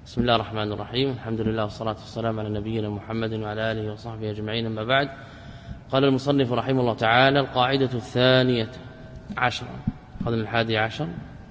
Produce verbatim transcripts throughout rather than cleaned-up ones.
بسم الله الرحمن الرحيم. الحمد لله والصلاة والسلام على نبينا محمد وعلى آله وصحبه أجمعين. أما بعد، قال المصنف رحمه الله تعالى: القاعدة الثانية عشر، هذا من الحادي عشر: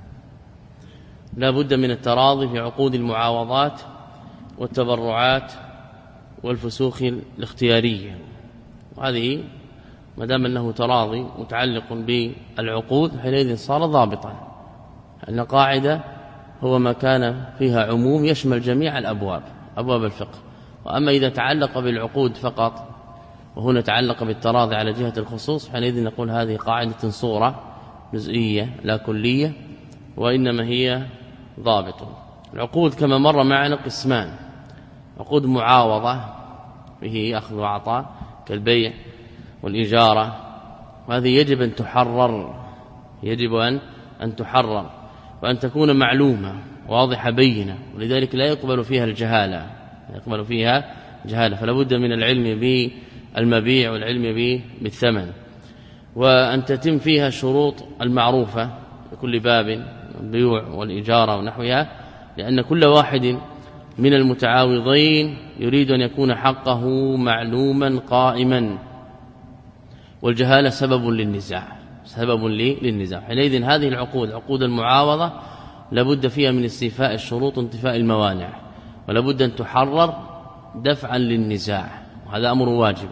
لا بد من التراضي في عقود المعاوضات والتبرعات والفسوخ الاختيارية. وهذه ما دام أنه تراضي متعلق بالعقود حينئذ صار ضابطا، أن قاعدة هو ما كان فيها عموم يشمل جميع الأبواب، أبواب الفقه. وأما إذا تعلق بالعقود فقط وهنا تعلق بالتراضي على جهة الخصوص حينئذ نقول هذه قاعدة صورة جزئية لا كلية، وإنما هي ضابط. العقود كما مر معنا قسمان: عقود معاوضة به أخذ وعطاء كالبيع والإجارة، وهذه يجب أن تحرر، يجب أن أن تحرر وأن تكون معلومة واضحة بينة، ولذلك لا يقبل فيها الجهالة، لا يقبل فيها جهالة، فلا بد من العلم بالمبيع والعلم بالثمن، وأن تتم فيها الشروط المعروفة لكل باب، البيوع والإجارة ونحوها، لأن كل واحد من المتعاوضين يريد أن يكون حقه معلوما قائما، والجهالة سبب للنزاع، سبب للنزاع. حينئذ هذه العقود، عقود المعاوضة، لابد فيها من استيفاء الشروط وانتفاء الموانع، ولابد أن تحرر دفعا للنزاع، وهذا أمر واجب.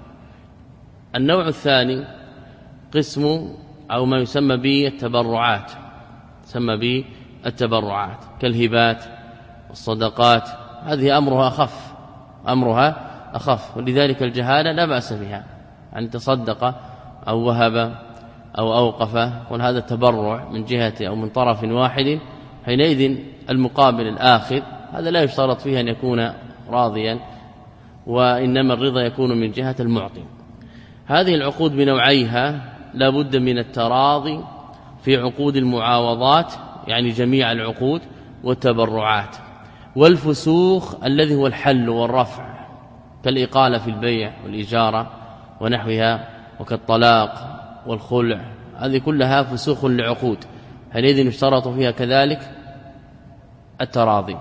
النوع الثاني قسم أو ما يسمى بالتبرعات، يسمى بالتبرعات كالهبات والصدقات، هذه أمرها أخف، أمرها أخف، ولذلك الجهالة لا بأس بها، أن تصدق أو وهب أو أوقف، وهذا التبرع من جهة أو من طرف واحد، حينئذ المقابل الآخر هذا لا يشترط فيه أن يكون راضيا، وإنما الرضا يكون من جهة المعطي. هذه العقود بنوعيها لا بد من التراضي في عقود المعاوضات، يعني جميع العقود، والتبرعات، والفسوخ الذي هو الحل والرفع كالإقالة في البيع والإجارة ونحوها، وكالطلاق والخلع، هذه كلها فسوخ لعقود، حينئذ يشترط فيها كذلك التراضي.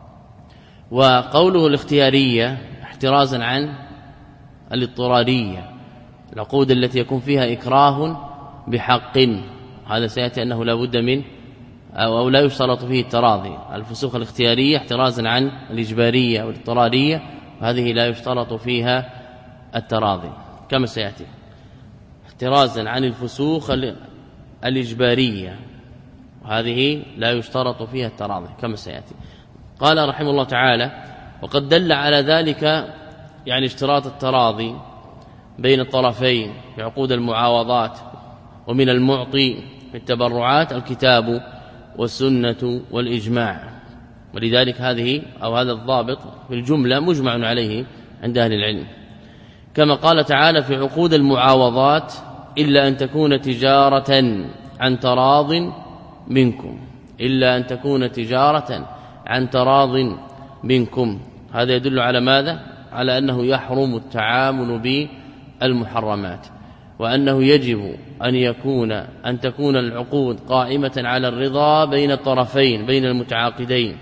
وقوله الاختيارية احترازا عن الاضطرارية، العقود التي يكون فيها إكراه بحق، هذا سيأتي أنه لا بد من أو, أو لا يشترط فيه التراضي. الفسوخ الاختيارية احترازا عن الإجبارية والاضطرارية، وهذه لا يشترط فيها التراضي كما سيأتي. احترازا عن الفسوخ الإجبارية، وهذه لا يشترط فيها التراضي كما سيأتي. قال رحمه الله تعالى: وقد دل على ذلك، يعني اشتراط التراضي بين الطرفين في عقود المعاوضات ومن المعطي في التبرعات، الكتاب والسنة والإجماع، ولذلك هذه أو هذا الضابط في الجملة مجمع عليه عند أهل العلم، كما قال تعالى في عقود المعاوضات: إلا أن تكون تجارة عن تراض منكم، إلا أن تكون تجارة عن تراض منكم. هذا يدل على ماذا؟ على أنه يحرم التعامل بالمحرمات، وأنه يجب أن يكون أن تكون العقود قائمة على الرضا بين الطرفين، بين المتعاقدين.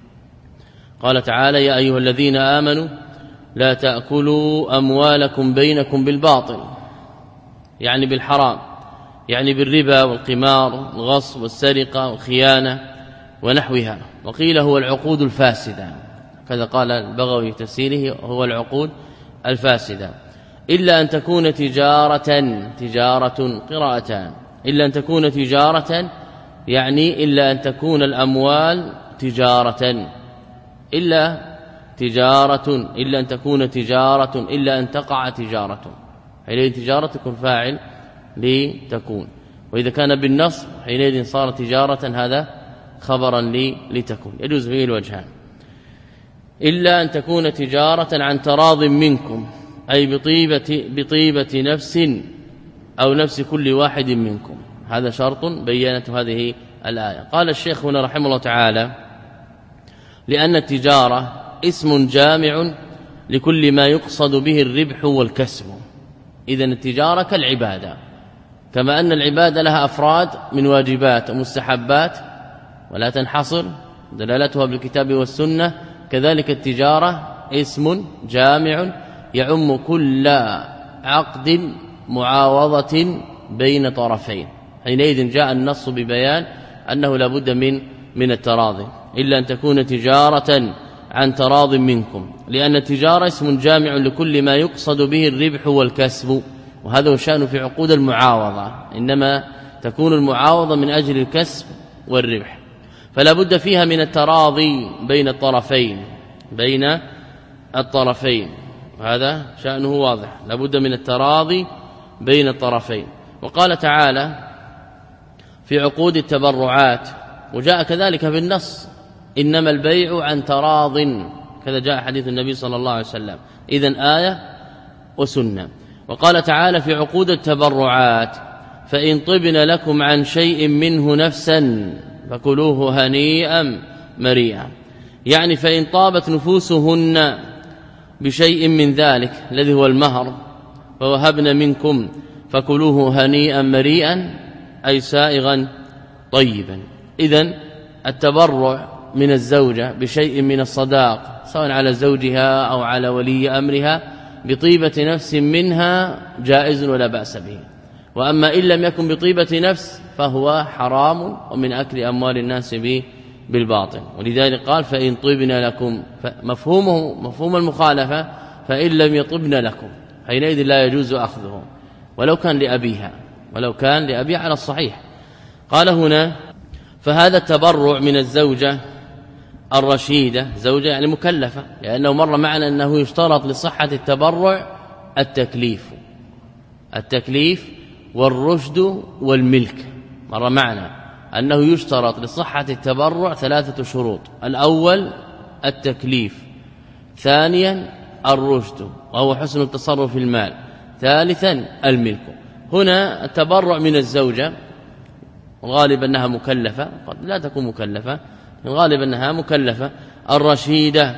قال تعالى: يا أيها الذين آمنوا لا تأكلوا أموالكم بينكم بالباطل، يعني بالحرام، يعني بالربا والقمار والغصب والسرقة والخيانة ونحوها. وقيل هو العقود الفاسدة، كذا قال البغوي في تفسيره، هو العقود الفاسدة. إلا أن تكون تجارة، تجارة قراءتان، إلا أن تكون تجارة، يعني إلا أن تكون الأموال تجارة، إلا تجارة، إلا أن تكون تجارة، إلا أن تقع تجارة، حينئذ تجارة تكون فاعل لتكون، وإذا كان بالنصب حينئذ صار تجارة هذا خبرا لتكون، يجوز به الوجهان. إلا أن تكون تجارة عن تراض منكم، أي بطيبة, بطيبة نفس أو نفس كل واحد منكم، هذا شرط بينت هذه الآية. قال الشيخ هنا رحمه الله تعالى: لأن التجارة اسم جامع لكل ما يقصد به الربح والكسب. إذن التجارة كالعبادة، كما أن العبادة لها أفراد من واجبات ومستحبات، ولا تنحصر دلالتها بالكتاب والسنة. كذلك التجارة اسم جامع يعم كل عقد معاوضة بين طرفين، حينئذ جاء النص ببيان أنه لا بد من من التراضي، إلا أن تكون تجارة عن تراض منكم، لأن التجارة اسم جامع لكل ما يقصد به الربح والكسب، وهذا هو الشأن في عقود المعاوضة، إنما تكون المعاوضة من أجل الكسب والربح، فلا بد فيها من التراضي بين الطرفين بين الطرفين هذا شأنه واضح، لا بد من التراضي بين الطرفين. وقال تعالى في عقود التبرعات، وجاء كذلك في النص إنما البيع عن تراض، كذا جاء حديث النبي صلى الله عليه وسلم، إذن آية وسنة. وقال تعالى في عقود التبرعات فإن طبن لكم عن شيء منه نفسا فكلوه هنيئا مريئا، يعني فإن طابت نفوسهن بشيء من ذلك الذي هو المهر فوهبن منكم فكلوه هنيئا مريئا، أي سائغا طيبا. إذن التبرع من الزوجة بشيء من الصداق سواء على زوجها أو على ولي أمرها بطيبة نفس منها جائز ولا بأس به، وأما إن لم يكن بطيبة نفس فهو حرام ومن أكل أموال الناس بالباطل. ولذلك قال فإن طبن لكم، مفهومه مفهوم المخالفة فإن لم يطبن لكم، حينئذ لا يجوز أخذه ولو كان لأبيها ولو كان لأبيها على الصحيح. قال هنا فهذا التبرع من الزوجة الرشيدة، زوجة يعني مكلفة، لأنه مر معنا أنه يشترط لصحة التبرع التكليف التكليف والرشد والملك، مر معنا أنه يشترط لصحة التبرع ثلاثة شروط، الأول التكليف، ثانيا الرشد وهو حسن التصرف في المال، ثالثا الملك. هنا التبرع من الزوجة الغالب أنها مكلفة، قد لا تكون مكلفة، الغالب أنها مكلفة، الرشيدة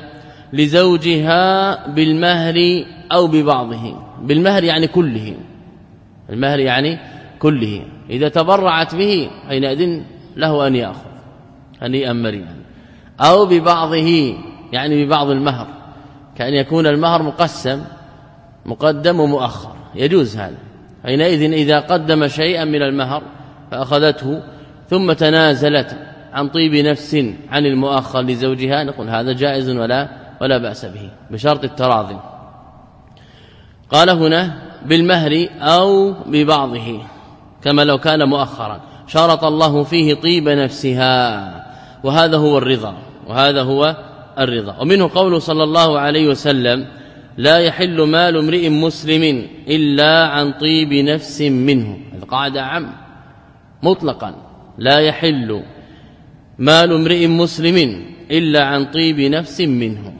لزوجها بالمهر أو ببعضه، بالمهر يعني كله، المهر يعني كله، إذا تبرعت به حينئذ له أن يأخذ هنيئا مريئا، أو ببعضه يعني ببعض المهر، كأن يكون المهر مقسم مقدم ومؤخر، يجوز هذا، حينئذ إذا قدم شيئا من المهر فأخذته ثم تنازلت عن طيب نفس عن المؤخر لزوجها، نقول هذا جائز ولا ولا بأس به بشرط التراضي. قال هنا بالمهر أو ببعضه كما لو كان مؤخرا، شرط الله فيه طيب نفسها، وهذا هو الرضا وهذا هو الرضا. ومنه قوله صلى الله عليه وسلم لا يحل مال امرئ مسلم إلا عن طيب نفس منه، القاعدة عام مطلقا، لا يحل مال امرئ مسلم إلا عن طيب نفس منه.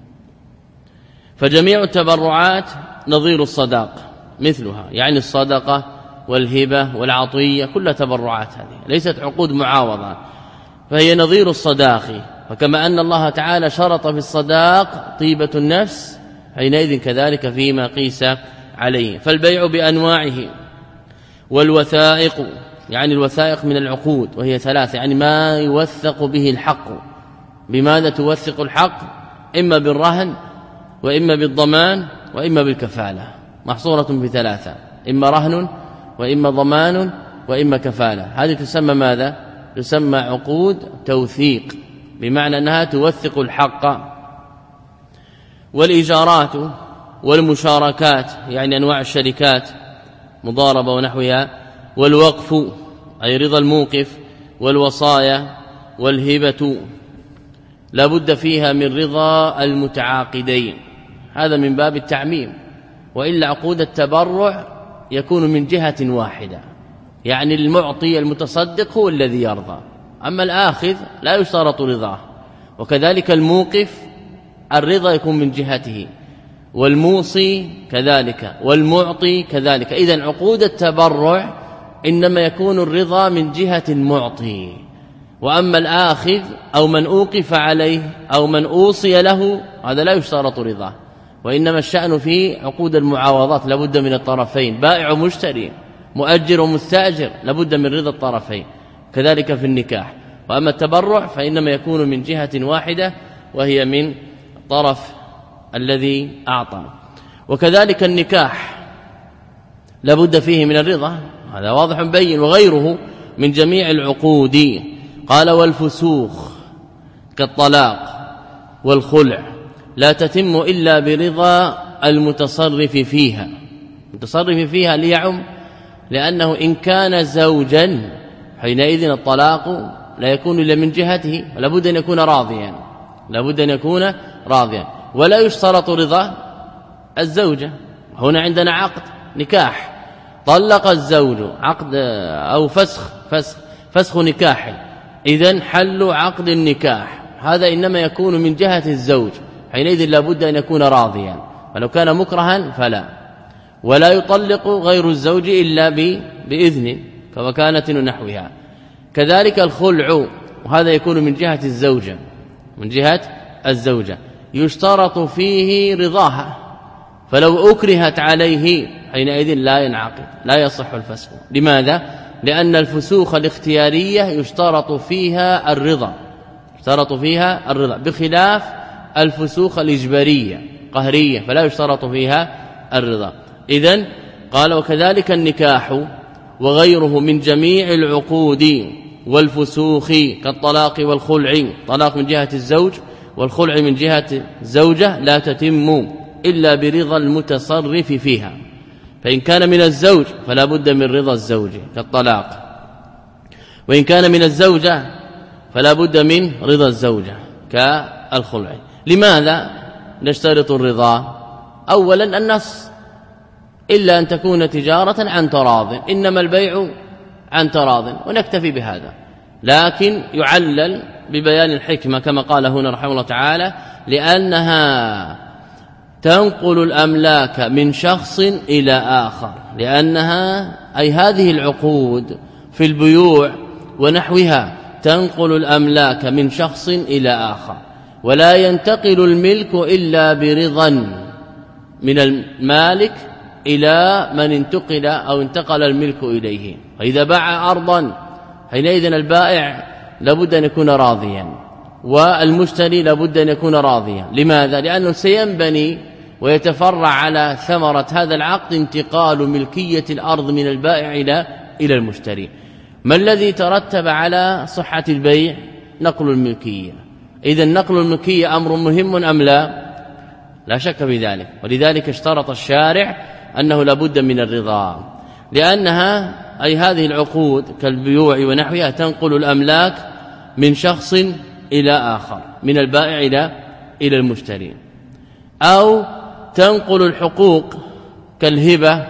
فجميع التبرعات نظير الصداق مثلها، يعني الصدقة والهبة والعطية كلها تبرعات، هذه ليست عقود معاوضة، فهي نظير الصداق. فكما أن الله تعالى شرط في الصداق طيبة النفس، حينئذ كذلك فيما قيس عليه. فالبيع بأنواعه، والوثائق يعني الوثائق من العقود وهي ثلاثة، يعني ما يوثق به الحق. بماذا توثق الحق؟ إما بالرهن وإما بالضمان وإما بالكفالة، محصورة في ثلاثة، إما رهن وإما ضمان وإما كفالة. هذه تسمى ماذا؟ تسمى عقود توثيق، بمعنى أنها توثق الحق. والإيجارات والمشاركات يعني أنواع الشركات مضاربة ونحوها، والوقف أي رضا الموقف، والوصايا والهبة لا بد فيها من رضا المتعاقدين، هذا من باب التعميم، وإلا عقود التبرع يكون من جهة واحدة، يعني المعطي المتصدق هو الذي يرضى، أما الآخذ لا يشترط رضاه. وكذلك الموقف الرضا يكون من جهته، والموصي كذلك، والمعطي كذلك. إذن عقود التبرع إنما يكون الرضا من جهة المعطي، وأما الآخذ أو من أوقف عليه أو من أوصي له هذا لا يشترط رضاه. وإنما الشأن في عقود المعاوضات لابد من الطرفين، بائع ومشتري، مؤجر ومستأجر، لابد من رضا الطرفين. كذلك في النكاح، وأما التبرع فإنما يكون من جهة واحدة وهي من طرف الذي أعطى. وكذلك النكاح لابد فيه من الرضا، هذا واضح بين، وغيره من جميع العقود. قال والفسوخ كالطلاق والخلع لا تتم إلا برضا المتصرف فيها. المتصرف فيها ليعم، لأنه إن كان زوجا حينئذ الطلاق لا يكون إلا من جهته، ولا بد أن يكون راضيا، لا بد أن يكون راضيا، ولا يشترط رضا الزوجة. هنا عندنا عقد نكاح، طلق الزوج عقد أو فسخ فسخ فسخ نكاح، إذن حل عقد النكاح هذا إنما يكون من جهة الزوج، حينئذ لا بد أن يكون راضيا، ولو كان مكرها فلا. ولا يطلق غير الزوج إلا بإذن كوكالة ونحوها. كذلك الخلع، وهذا يكون من جهة الزوجة، من جهة الزوجة يشترط فيه رضاها، فلو أكرهت عليه حينئذ لا ينعقد، لا يصح الفسخ. لماذا؟ لأن الفسوخ الاختيارية يشترط فيها الرضا، يشترط فيها الرضا، بخلاف الفسوخ الإجبارية قهرية فلا يشترط فيها الرضا. إذن قال وكذلك النكاح وغيره من جميع العقود والفسوخ كالطلاق والخلع، طلاق من جهة الزوج والخلع من جهة الزوجة لا تتم إلا برضا المتصرف فيها، فإن كان من الزوج فلا بد من رضا الزوج كالطلاق، وإن كان من الزوجة فلا بد من رضا الزوجة كالخلع. لماذا نشترط الرضا؟ أولا النص إلا أن تكون تجارة عن تراض، إنما البيع عن تراض، ونكتفي بهذا. لكن يعلل ببيان الحكمة كما قال هنا رحمه الله تعالى لأنها تنقل الأملاك من شخص إلى آخر، لأنها أي هذه العقود في البيوع ونحوها تنقل الأملاك من شخص إلى آخر، ولا ينتقل الملك إلا برضا من المالك إلى من انتقل أو انتقل الملك إليه. فإذا باع أرضا حينئذ البائع لابد أن يكون راضيا، والمشتري لابد أن يكون راضيا. لماذا؟ لأنه سينبني ويتفرع على ثمرة هذا العقد انتقال ملكية الأرض من البائع إلى إلى المشتري. ما الذي ترتب على صحة البيع؟ نقل الملكية. إذا نقل الملكية أمر مهم أم لا؟ لا شك في ذلك، ولذلك اشترط الشارع أنه لابد من الرضا، لأنها أي هذه العقود كالبيوع ونحوها تنقل الأملاك من شخص إلى آخر، من البائع إلى إلى المشتري، أو تنقل الحقوق كالهبة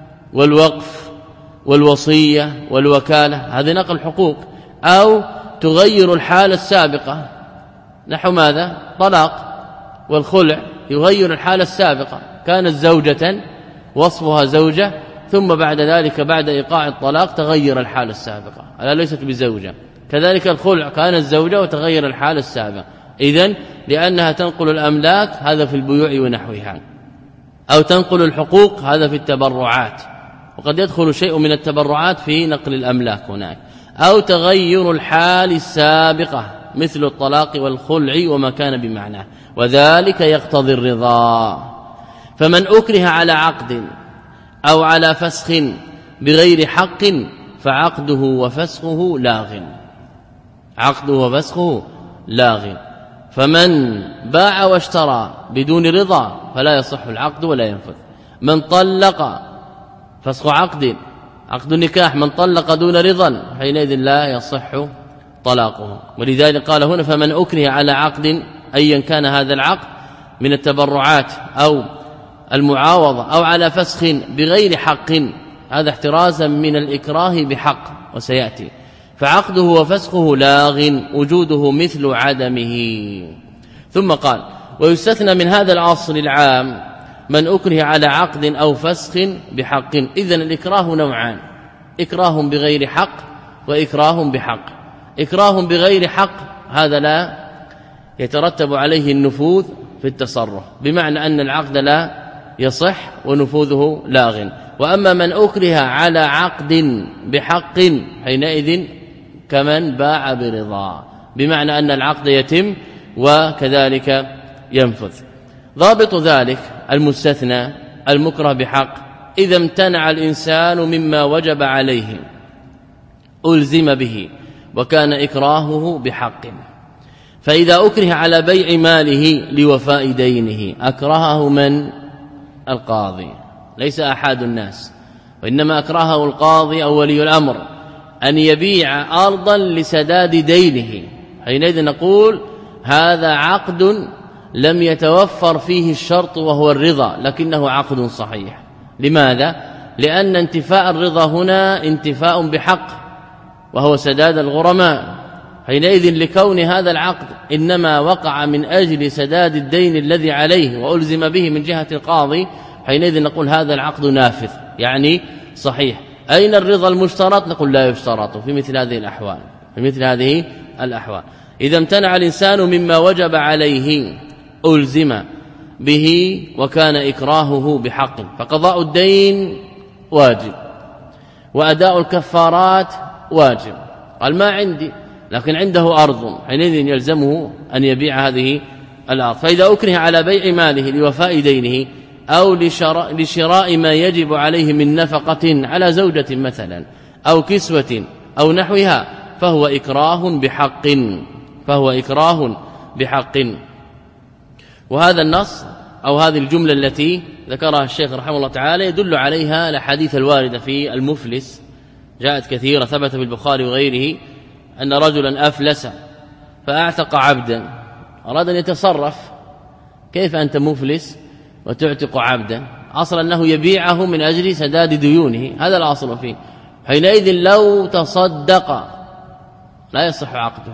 والوقف والوصية والوكالة، هذه نقل حقوق، أو تغير الحالة السابقة نحو ماذا؟ طلاق والخلع يغير الحالة السابقة، كانت زوجة وصفها زوجة ثم بعد ذلك بعد إيقاع الطلاق تغير الحالة السابقة، ألا ليست بزوجة. كذلك الخلع كانت زوجة وتغير الحالة السابقة، إذن لأنها تنقل الأملاك هذا في البيوع ونحوها، أو تنقل الحقوق هذا في التبرعات، وقد يدخل شيء من التبرعات في نقل الأملاك هناك، أو تغير الحال السابقة مثل الطلاق والخلع وما كان بمعناه، وذلك يقتضي الرضا. فمن أكره على عقد أو على فسخ بغير حق فعقده وفسخه لاغ، عقده وفسخه لاغ. فمن باع واشترى بدون رضا فلا يصح العقد ولا ينفذ. من طلق فسخ عقد عقد النكاح من طلق دون رضا حينئذ لا يصح طلاقه. ولذلك قال هنا فمن أكره على عقد أيا كان هذا العقد من التبرعات أو المعاوضة أو على فسخ بغير حق، هذا احترازا من الإكراه بحق وسيأتي، فعقده وفسخه لاغ وجوده مثل عدمه. ثم قال ويستثنى من هذا الأصل العام من أكره على عقد أو فسخ بحق. إذن الإكراه نوعان، إكراه بغير حق وإكراه بحق. إكراه بغير حق هذا لا يترتب عليه النفوذ في التصرف، بمعنى أن العقد لا يصح ونفوذه لاغ. وأما من أكره على عقد بحق حينئذ كمن باع برضا، بمعنى أن العقد يتم وكذلك ينفذ. ضابط ذلك المستثنى المكره بحق إذا امتنع الإنسان مما وجب عليه ألزم به وكان إكراهه بحق. فإذا أكره على بيع ماله لوفاء دينه أكرهه من؟ القاضي، ليس أحد الناس، وإنما أكرهه القاضي أو ولي الأمر أن يبيع أرضا لسداد دينه، حينئذ نقول هذا عقد لم يتوفر فيه الشرط وهو الرضا، لكنه عقد صحيح. لماذا؟ لأن انتفاء الرضا هنا انتفاء بحق وهو سداد الغرماء، حينئذ لكون هذا العقد إنما وقع من أجل سداد الدين الذي عليه وألزم به من جهة القاضي، حينئذ نقول هذا العقد نافذ يعني صحيح. أين الرضا المشترط؟ نقول لا يشترط في مثل هذه الأحوال. في مثل هذه الأحوال إذا امتنع الإنسان مما وجب عليه ألزم به وكان إكراهه بحق، فقضاء الدين واجب وأداء الكفارات واجب. قال ما عندي لكن عنده أرض، حينئذ يلزمه أن يبيع هذه الأرض. فإذا أكره على بيع ماله لوفاء دينه أو لشراء, لشراء ما يجب عليه من نفقة على زوجة مثلا أو كسوة أو نحوها فهو إكراه بحق فهو إكراه بحق. وهذا النص أو هذه الجملة التي ذكرها الشيخ رحمه الله تعالى يدل عليها الأحاديث الواردة في المفلس، جاءت كثيرة، ثبت في البخاري وغيره أن رجلا أفلس فأعتق عبدا، أراد أن يتصرف، كيف أنت مفلس وتعتق عبدا؟ أصلا أنه يبيعه من أجل سداد ديونه، هذا الأصل فيه. حينئذ لو تصدق لا يصح عقده.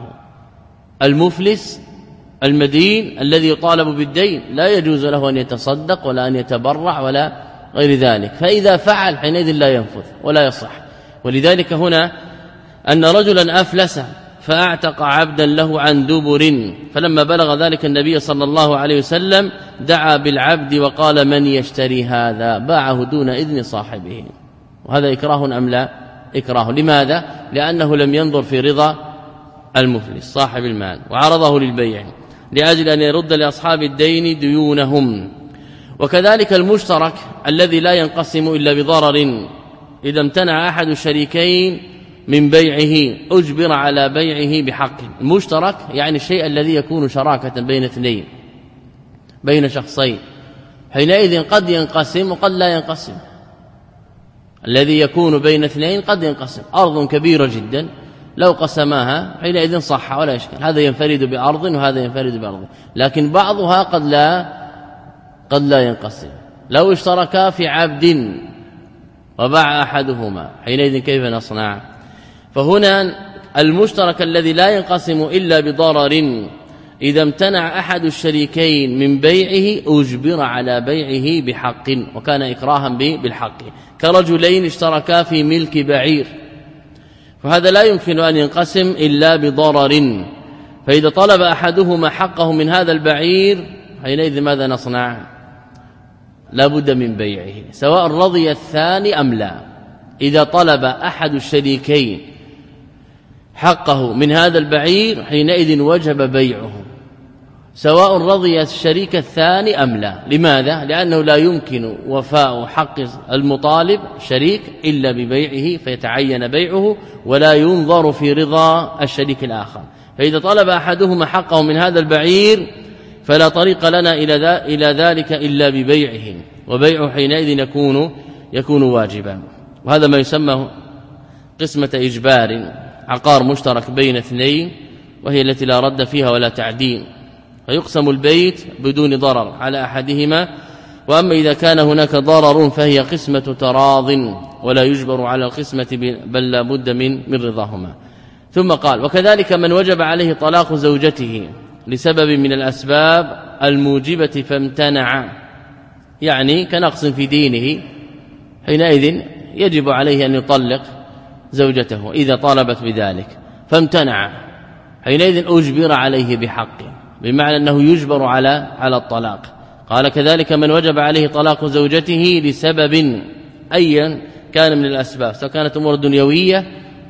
المفلس المدين الذي يطالب بالدين لا يجوز له أن يتصدق ولا أن يتبرع ولا غير ذلك، فإذا فعل حينئذ لا ينفذ ولا يصح. ولذلك هنا أن رجلا أفلس فأعتق عبدا له عن دبر، فلما بلغ ذلك النبي صلى الله عليه وسلم دعا بالعبد وقال من يشتري هذا؟ باعه دون إذن صاحبه. وهذا إكراه أم لا؟ إكراه. لماذا؟ لأنه لم ينظر في رضا المفلس صاحب المال وعرضه للبيع لأجل أن يرد لأصحاب الدين ديونهم. وكذلك المشترك الذي لا ينقسم إلا بضرر، إذا امتنع أحد الشريكين من بيعه أجبر على بيعه بحق. المشترك يعني الشيء الذي يكون شراكة بين اثنين بين شخصين، حينئذ قد ينقسم وقد لا ينقسم. الذي يكون بين اثنين قد ينقسم، أرض كبيرة جدا لو قسماها حينئذ صح ولا إشكال، هذا ينفرد بأرض وهذا ينفرد بأرض، لكن بعضها قد لا قد لا ينقسم. لو اشتركا في عبد وباع أحدهما حينئذ كيف نصنع؟ فهنا المشترك الذي لا ينقسم إلا بضرر إذا امتنع أحد الشريكين من بيعه أجبر على بيعه بحق، وكان إكراها بالحق. كرجلين اشتركا في ملك بعير، فهذا لا يمكن أن ينقسم إلا بضرر، فإذا طلب أحدهما حقه من هذا البعير حينئذ ماذا نصنع؟ لا بد من بيعه سواء رضي الثاني أم لا. إذا طلب أحد الشريكين حقه من هذا البعير حينئذ وجب بيعه سواء رضي الشريك الثاني أم لا. لماذا؟ لأنه لا يمكن وفاء حق المطالب شريك إلا ببيعه، فيتعين بيعه ولا ينظر في رضا الشريك الآخر. فإذا طلب أحدهما حقه من هذا البعير فلا طريق لنا إلى ذلك إلا ببيعه، وبيعه حينئذ يكون يكون واجبا. وهذا ما يسمى قسمة إجبار، عقار مشترك بين اثنين وهي التي لا رد فيها ولا تعدين، فيقسم البيت بدون ضرر على أحدهما. وأما إذا كان هناك ضرر فهي قسمة تراض ولا يجبر على القسمة بل لا بد من من رضاهما. ثم قال وكذلك من وجب عليه طلاق زوجته لسبب من الأسباب الموجبة فامتنع، يعني كنقص في دينه، حينئذ يجب عليه أن يطلق زوجته إذا طالبت بذلك فامتنع، حينئذ أجبر عليه بحق، بمعنى أنه يجبر على على الطلاق. قال كذلك من وجب عليه طلاق زوجته لسبب أيا كان من الأسباب، سواء كانت أمور دنيوية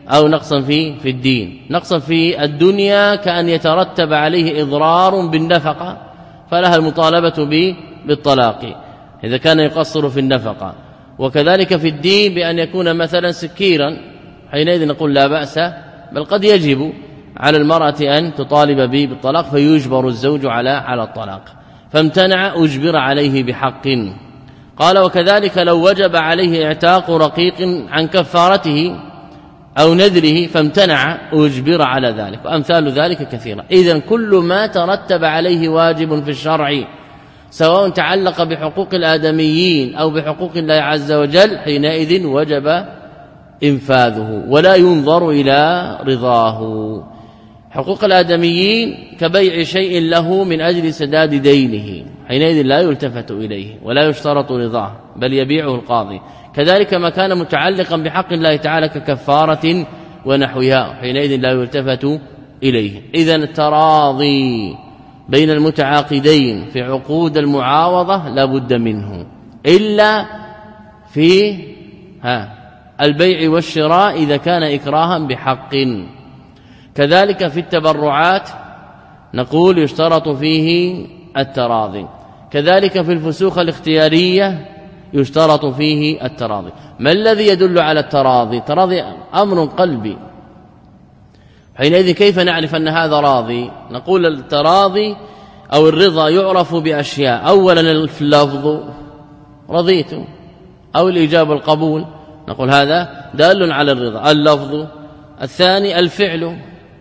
أو نقصا في في الدين. نقصا في الدنيا كأن يترتب عليه إضرار بالنفقة فلها المطالبة به بالطلاق إذا كان يقصر في النفقة، وكذلك في الدين بأن يكون مثلا سكيرا حينئذ نقول لا بأس، بل قد يجب على المرأة أن تطالب به بالطلاق فيجبر الزوج على على الطلاق، فامتنع أجبر عليه بحق. قال وكذلك لو وجب عليه اعتاق رقيق عن كفارته أو نذره فامتنع أجبر على ذلك، وأمثال ذلك كثيرة. إذن كل ما ترتب عليه واجب في الشرع سواء تعلق بحقوق الآدميين أو بحقوق الله عز وجل حينئذ وجب إنفاذه ولا ينظر إلى رضاه. حقوق الآدميين كبيع شيء له من أجل سداد دينه حينئذ لا يلتفت إليه ولا يشترط رضاه بل يبيعه القاضي. كذلك ما كان متعلقا بحق الله تعالى ككفارة ونحوها حينئذ لا يلتفت إليه. إذن التراضي بين المتعاقدين في عقود المعاوضة لا بد منه إلا في ها البيع والشراء إذا كان إكراها بحق. كذلك في التبرعات نقول يشترط فيه التراضي، كذلك في الفسوخ الاختيارية يشترط فيه التراضي. ما الذي يدل على التراضي؟ التراضي أمر قلبي، حينئذ كيف نعرف أن هذا راضي؟ نقول التراضي أو الرضا يعرف بأشياء، أولا اللفظ رضيت أو الإجابة القبول نقول هذا دال على الرضا اللفظ. الثاني الفعل،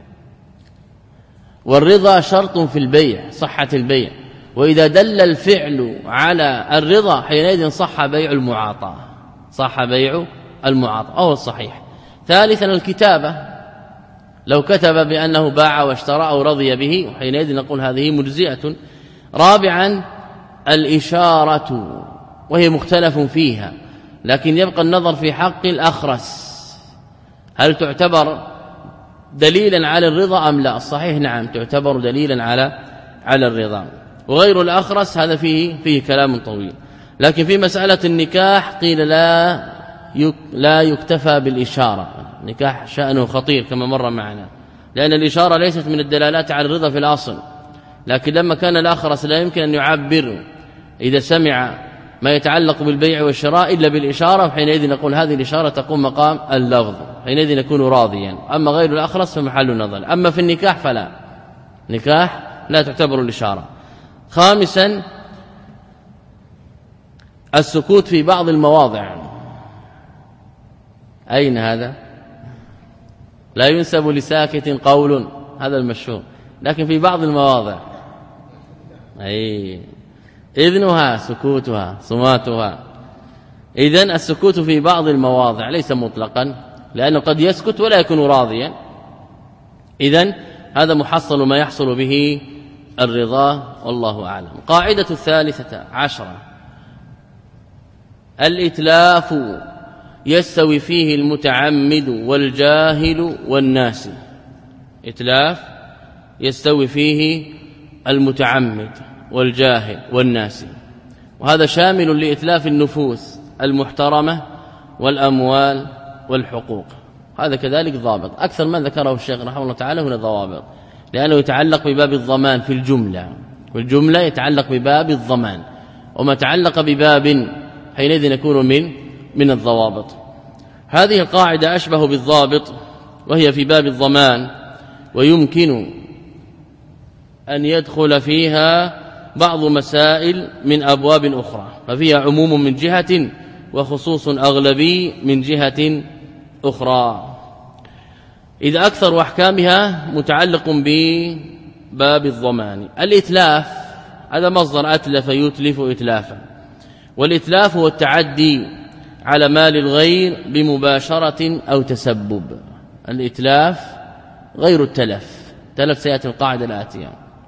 والرضا شرط في البيع صحة البيع، وإذا دل الفعل على الرضا حينئذ صح بيع المعاطاة صح بيع المعاطاة أو الصحيح. ثالثا الكتابة، لو كتب بأنه باع واشترى أو رضي به حينئذ نقول هذه مجزئة. رابعا الإشارة وهي مختلف فيها لكن يبقى النظر في حق الأخرس هل تعتبر دليلا على الرضا أم لا؟ الصحيح نعم تعتبر دليلا على على الرضا. وغير الأخرس هذا فيه فيه كلام طويل. لكن في مسألة النكاح قيل لا لا يكتفى بالإشارة، نكاح شأنه خطير كما مر معنا، لأن الإشارة ليست من الدلالات على الرضا في الأصل، لكن لما كان الأخرس لا يمكن أن يعبر إذا سمع ما يتعلق بالبيع والشراء إلا بالإشارة حينئذ نقول هذه الإشارة تقوم مقام اللفظ حينئذ يكون راضيا. أما غير الأخرس فمحل نظر. أما في النكاح فلا، نكاح لا تعتبر الإشارة. خامسا السكوت في بعض المواضع. أين هذا؟ لا ينسب لساكت قول، هذا المشهور، لكن في بعض المواضع أي إذنها سكوتها صماتها. إذن السكوت في بعض المواضع ليس مطلقا لأنه قد يسكت ولا يكون راضيا. إذن هذا محصل ما يحصل به الرضا والله أعلم. قاعدة الثالثة عشرة الإتلاف يستوي فيه المتعمد والجاهل والناس. إتلاف يستوي فيه المتعمد والجاهل والناس، وهذا شامل لإتلاف النفوس المحترمة والأموال والحقوق. هذا كذلك ضابط أكثر ما ذكره الشيخ رحمه الله تعالى هنا ضوابط، لأنه يتعلق بباب الضمان في الجملة، والجملة يتعلق بباب الضمان، وما تعلق بباب حينئذ يكون من من الضوابط. هذه القاعدة أشبه بالضابط وهي في باب الضمان، ويمكن أن يدخل فيها بعض مسائل من أبواب أخرى، ففيها عموم من جهة وخصوص أغلبي من جهة أخرى. إذا أكثر أحكامها متعلق بباب الضمان. الإتلاف هذا مصدر أتلف يتلف إتلافا، والإتلاف هو التعدي على مال الغير بمباشرة أو تسبب. الإتلاف غير التلف، تلف سيأتي القاعدة الآتية.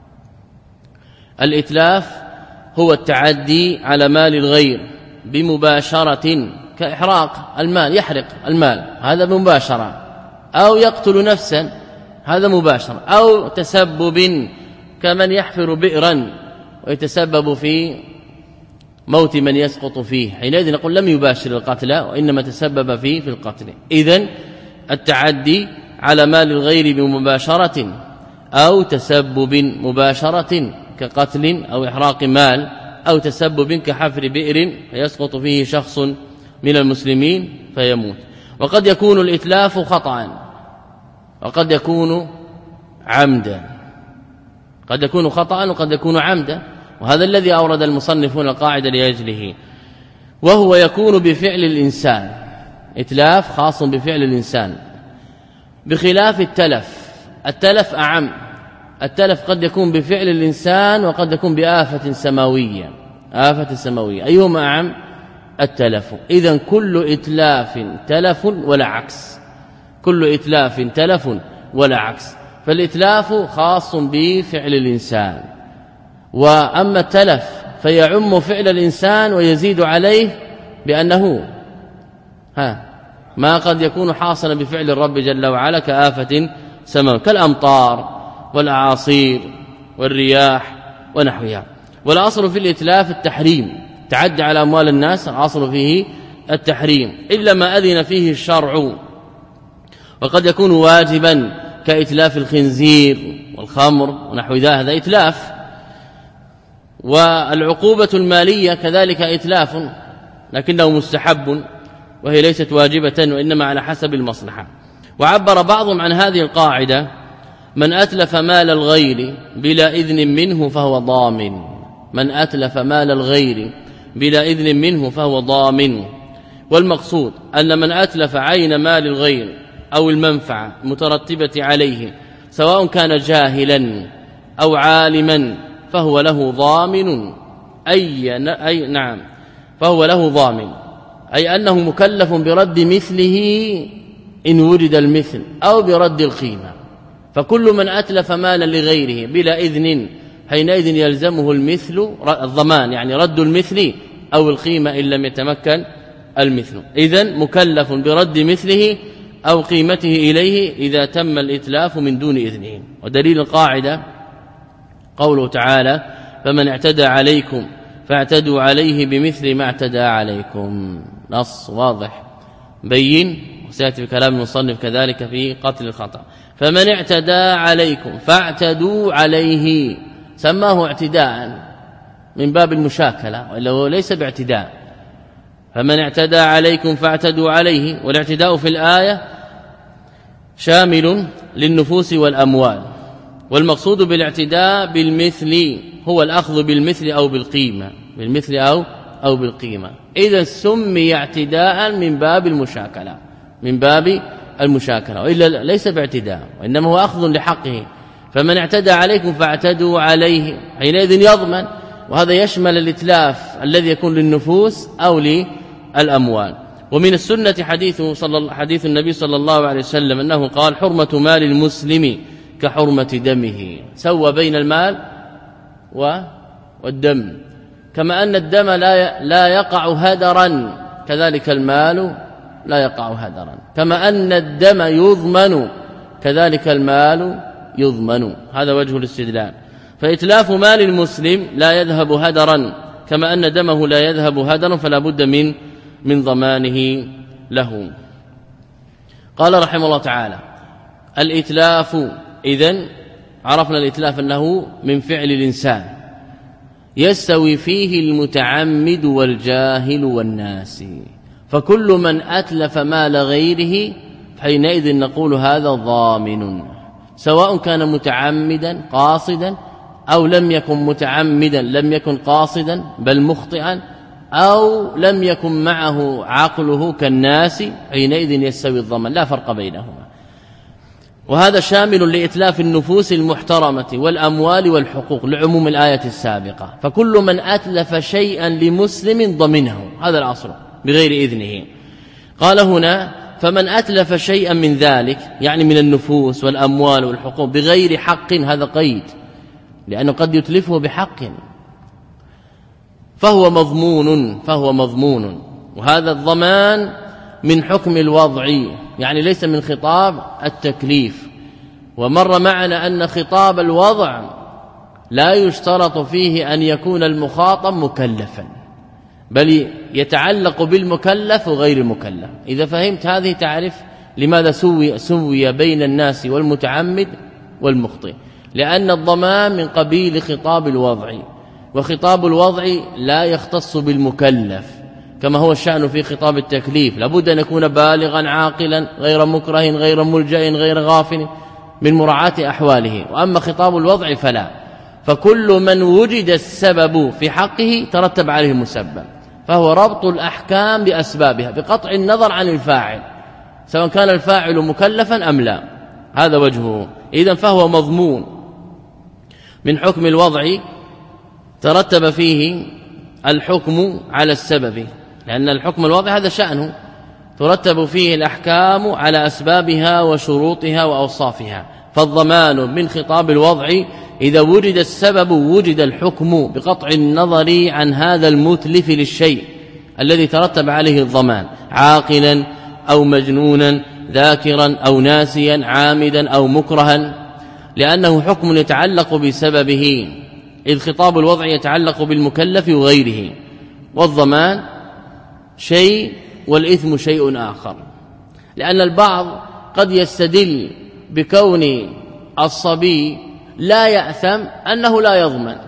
الإتلاف هو التعدي على مال الغير بمباشرة، كإحراق المال، يحرق المال هذا مباشرة، أو يقتل نفسا هذا مباشرة، أو تسبب كمن يحفر بئرا ويتسبب في موت من يسقط فيه، حينئذ نقول لم يباشر القتل وإنما تسبب فيه في القتل. إذن التعدي على مال الغير بمباشرة أو تسبب مباشرة كقتل أو إحراق مال أو تسبب كحفر بئر فيسقط فيه شخص من المسلمين فيموت. وقد يكون الإتلاف خطأ وقد يكون عمدا، قد يكون خطأ وقد يكون عمدا، وهذا الذي أورد المصنفون القاعدة لأجله، وهو يكون بفعل الإنسان، إتلاف خاص بفعل الإنسان بخلاف التلف. التلف أعم، التلف قد يكون بفعل الإنسان وقد يكون بآفة سماوية، آفة سماوية، أيهما أعم؟ التلف. إذن كل إتلاف تلف ولا عكس، كل إتلاف تلف ولا عكس، فالإتلاف خاص بفعل الإنسان، وأما التلف فيعم فعل الإنسان ويزيد عليه بأنه ها ما قد يكون حاصلا بفعل الرب جل وعلا كآفة سماوية كالأمطار والأعاصير والرياح ونحوها. والأصل في الإتلاف التحريم، تعدي على أموال الناس الأصل فيه التحريم إلا ما أذن فيه الشرع، وقد يكون واجبا كإتلاف الخنزير والخمر ونحو ذلك، هذا إتلاف. والعقوبة المالية كذلك إتلاف لكنه مستحب وهي ليست واجبة وإنما على حسب المصلحة. وعبر بعضهم عن هذه القاعدة: من أتلف مال الغير بلا إذن منه فهو ضامن، من أتلف مال الغير بلا إذن منه فهو ضامن. والمقصود أن من أتلف عين مال الغير أو المنفعة المترتبة عليه سواء كان جاهلا أو عالما فهو له ضامن، أي, أي نعم فهو له ضامن، أي أنه مكلف برد مثله إن وجد المثل أو برد القيمة. فكل من أتلف مالا لغيره بلا إذن حينئذ يلزمه المثل الضمان، يعني رد المثل أو القيمة إن لم يتمكن المثل. إذن مكلف برد مثله أو قيمته إليه إذا تم الإتلاف من دون إذنه. ودليل القاعدة قوله تعالى: فمن اعتدى عليكم فاعتدوا عليه بمثل ما اعتدى عليكم. نص واضح بين، وسيأتي بكلام المصنف كذلك في قتل الخطأ. فمن اعتدى عليكم فاعتدوا عليه، سماه اعتداء من باب المشاكلة وإلا هو ليس باعتداء. فمن اعتدى عليكم فاعتدوا عليه، والاعتداء في الآية شامل للنفوس والأموال، والمقصود بالاعتداء بالمثل هو الأخذ بالمثل أو بالقيمة، بالمثل أو أو بالقيمة. إذا سمي اعتداء من باب المشاكلة، من باب المشاكلة، وإلا ليس باعتداء وإنما هو أخذ لحقه. فمن اعتدى عليكم فاعتدوا عليه، حينئذ يضمن، وهذا يشمل الإتلاف الذي يكون للنفوس أو للأموال. ومن السنة حديث صلى حديث النبي صلى الله عليه وسلم أنه قال: حرمة مال المسلم كحرمة دمه، سوى بين المال والدم، كما أن الدم لا لا يقع هدرا كذلك المال لا يقع هدرا، كما أن الدم يضمن كذلك المال يضمن. هذا وجه الاستدلال. فإتلاف مال المسلم لا يذهب هدرا كما أن دمه لا يذهب هدرا، فلا بد من من ضمانه له. قال رحمه الله تعالى: الإتلاف، إذن عرفنا الإتلاف أنه من فعل الإنسان، يستوي فيه المتعمد والجاهل والناسي. فكل من أتلف مال غيره حينئذ نقول هذا ضامن، سواء كان متعمدا قاصدا أو لم يكن متعمدا لم يكن قاصدا بل مخطئا، أو لم يكن معه عقله كالناس، حينئذ يستوي الضمان، لا فرق بينهما. وهذا شامل لإتلاف النفوس المحترمة والأموال والحقوق لعموم الآية السابقة. فكل من أتلف شيئا لمسلم ضمنه، هذا الأصل، بغير إذنه. قال هنا: فمن أتلف شيئا من ذلك، يعني من النفوس والأموال والحقوق بغير حق، هذا قيد، لأنه قد يتلفه بحق، فهو مضمون فهو مضمون وهذا الضمان من حكم الوضع، يعني ليس من خطاب التكليف. ومر معنا أن خطاب الوضع لا يشترط فيه أن يكون المخاطب مكلفا، بل يتعلق بالمكلف وغير المكلف. إذا فهمت هذه تعرف لماذا سوي, سوي بين الناس والمتعمد والمخطئ؟ لأن الضمان من قبيل خطاب الوضع، وخطاب الوضع لا يختص بالمكلف كما هو الشأن في خطاب التكليف، لابد أن يكون بالغا عاقلا غير مكره غير ملجأ غير غافل من مراعاة أحواله. وأما خطاب الوضع فلا، فكل من وجد السبب في حقه ترتب عليه المسبب، فهو ربط الأحكام بأسبابها بقطع النظر عن الفاعل سواء كان الفاعل مكلفا أم لا، هذا وجهه. إذن فهو مضمون من حكم الوضع ترتب فيه الحكم على السبب، لأن الحكم الوضع هذا شأنه ترتب فيه الأحكام على أسبابها وشروطها وأوصافها. فالضمان من خطاب الوضع إذا وجد السبب وجد الحكم بقطع النظر عن هذا المتلف للشيء الذي ترتب عليه الضمان، عاقلا أو مجنونا ذاكرا أو ناسيا عامدا أو مكرها، لأنه حكم يتعلق بسببه، إذ خطاب الوضع يتعلق بالمكلف وغيره، والضمان شيء والإثم شيء آخر. لأن البعض قد يستدل بكون الصبي لا يأثم أنه لا يضمن،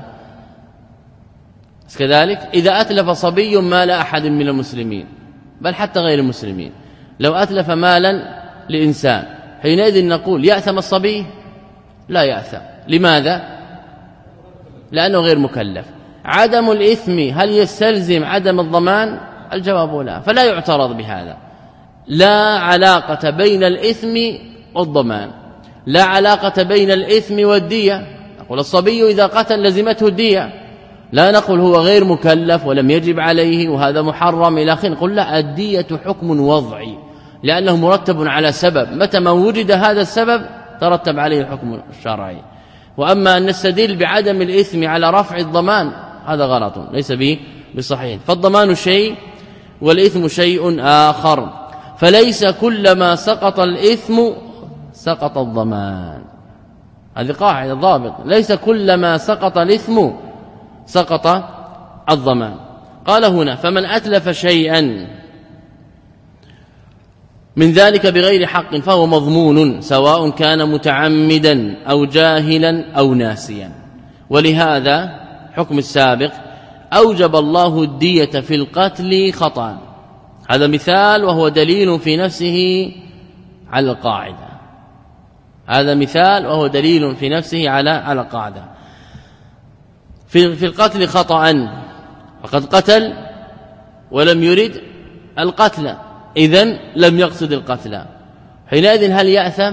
كذلك إذا أتلف صبي مال أحد من المسلمين بل حتى غير المسلمين، لو أتلف مالا لإنسان حينئذ نقول يأثم الصبي؟ لا يأثم. لماذا؟ لأنه غير مكلف. عدم الإثم هل يستلزم عدم الضمان؟ الجواب لا، فلا يعترض بهذا. لا علاقة بين الإثم والضمان، لا علاقة بين الإثم والدية. نقول الصبي إذا قتل لزمته الدية، لا نقول هو غير مكلف ولم يجب عليه وهذا محرم إلى آخره، نقول لا، الدية حكم وضعي لأنه مرتب على سبب، متى ما وجد هذا السبب ترتب عليه الحكم الشرعي. وأما أن نستدل بعدم الإثم على رفع الضمان هذا غلط ليس به بصحيح. فالضمان شيء والإثم شيء آخر، فليس كلما سقط الإثم سقط الضمان، هذه قاعدة ضابط، ليس كلما سقط الإثم سقط الضمان. قال هنا فمن أتلف شيئا من ذلك بغير حق فهو مضمون سواء كان متعمدا أو جاهلا أو ناسيا. ولهذا حكم السابق أوجب الله الدية في القتل خطأ، هذا مثال وهو دليل في نفسه على القاعدة، هذا مثال وهو دليل في نفسه على على القاعدة. في في القتل خطأ، فقد قتل ولم يرد القتل، إذن لم يقصد القتل، حينئذ هل يأثم؟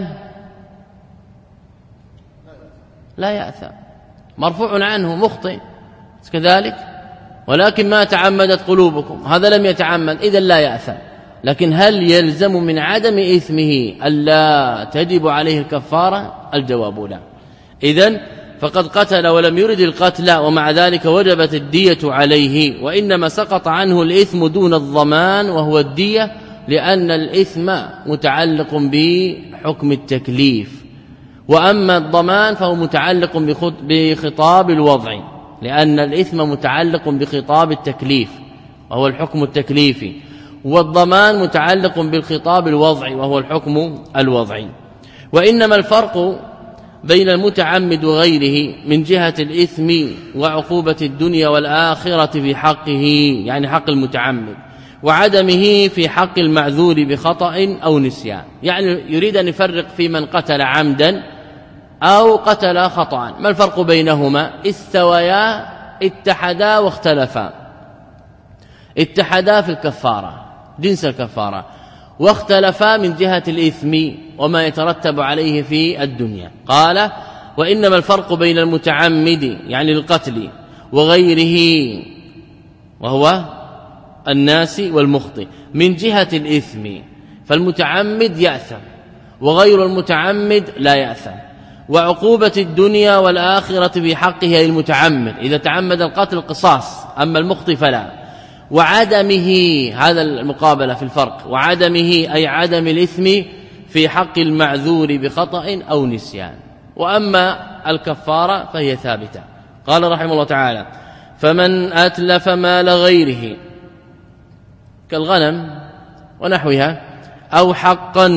لا يأثم، مرفوع عنه مخطئ كذلك، ولكن ما تعمدت قلوبكم، هذا لم يتعمد إذن لا يأثم. لكن هل يلزم من عدم إثمه ألا تجب عليه الكفارة؟ الجواب لا. إذن فقد قتل ولم يرد القتل ومع ذلك وجبت الدية عليه، وإنما سقط عنه الإثم دون الضمان وهو الدية، لأن الإثم متعلق بحكم التكليف، وأما الضمان فهو متعلق بخطاب الوضع، لأن الإثم متعلق بخطاب التكليف وهو الحكم التكليفي، والضمان متعلق بالخطاب الوضعي وهو الحكم الوضعي. وإنما الفرق بين المتعمد وغيره من جهة الإثم وعقوبة الدنيا والآخرة في حقه، يعني حق المتعمد، وعدمه في حق المعذور بخطأ أو نسيان. يعني يريد أن يفرق في من قتل عمدا أو قتل خطأ، ما الفرق بينهما؟ استويا اتحدا واختلفا، اتحدا في الكفارة جنس الكفارة، واختلفا من جهة الإثم وما يترتب عليه في الدنيا. قال وإنما الفرق بين المتعمد يعني القتل وغيره وهو الناس والمخطئ من جهة الإثم، فالمتعمد يأثم وغير المتعمد لا يأثم، وعقوبة الدنيا والآخرة في حقه المتعمد إذا تعمد القتل قصاص، أما المخطئ فلا. وعدمه، هذا المقابلة في الفرق، وعدمه أي عدم الإثم في حق المعذور بخطأ أو نسيان. وأما الكفارة فهي ثابتة. قال رحمه الله تعالى فمن أتلف مال غيره كالغنم ونحوها أو حقا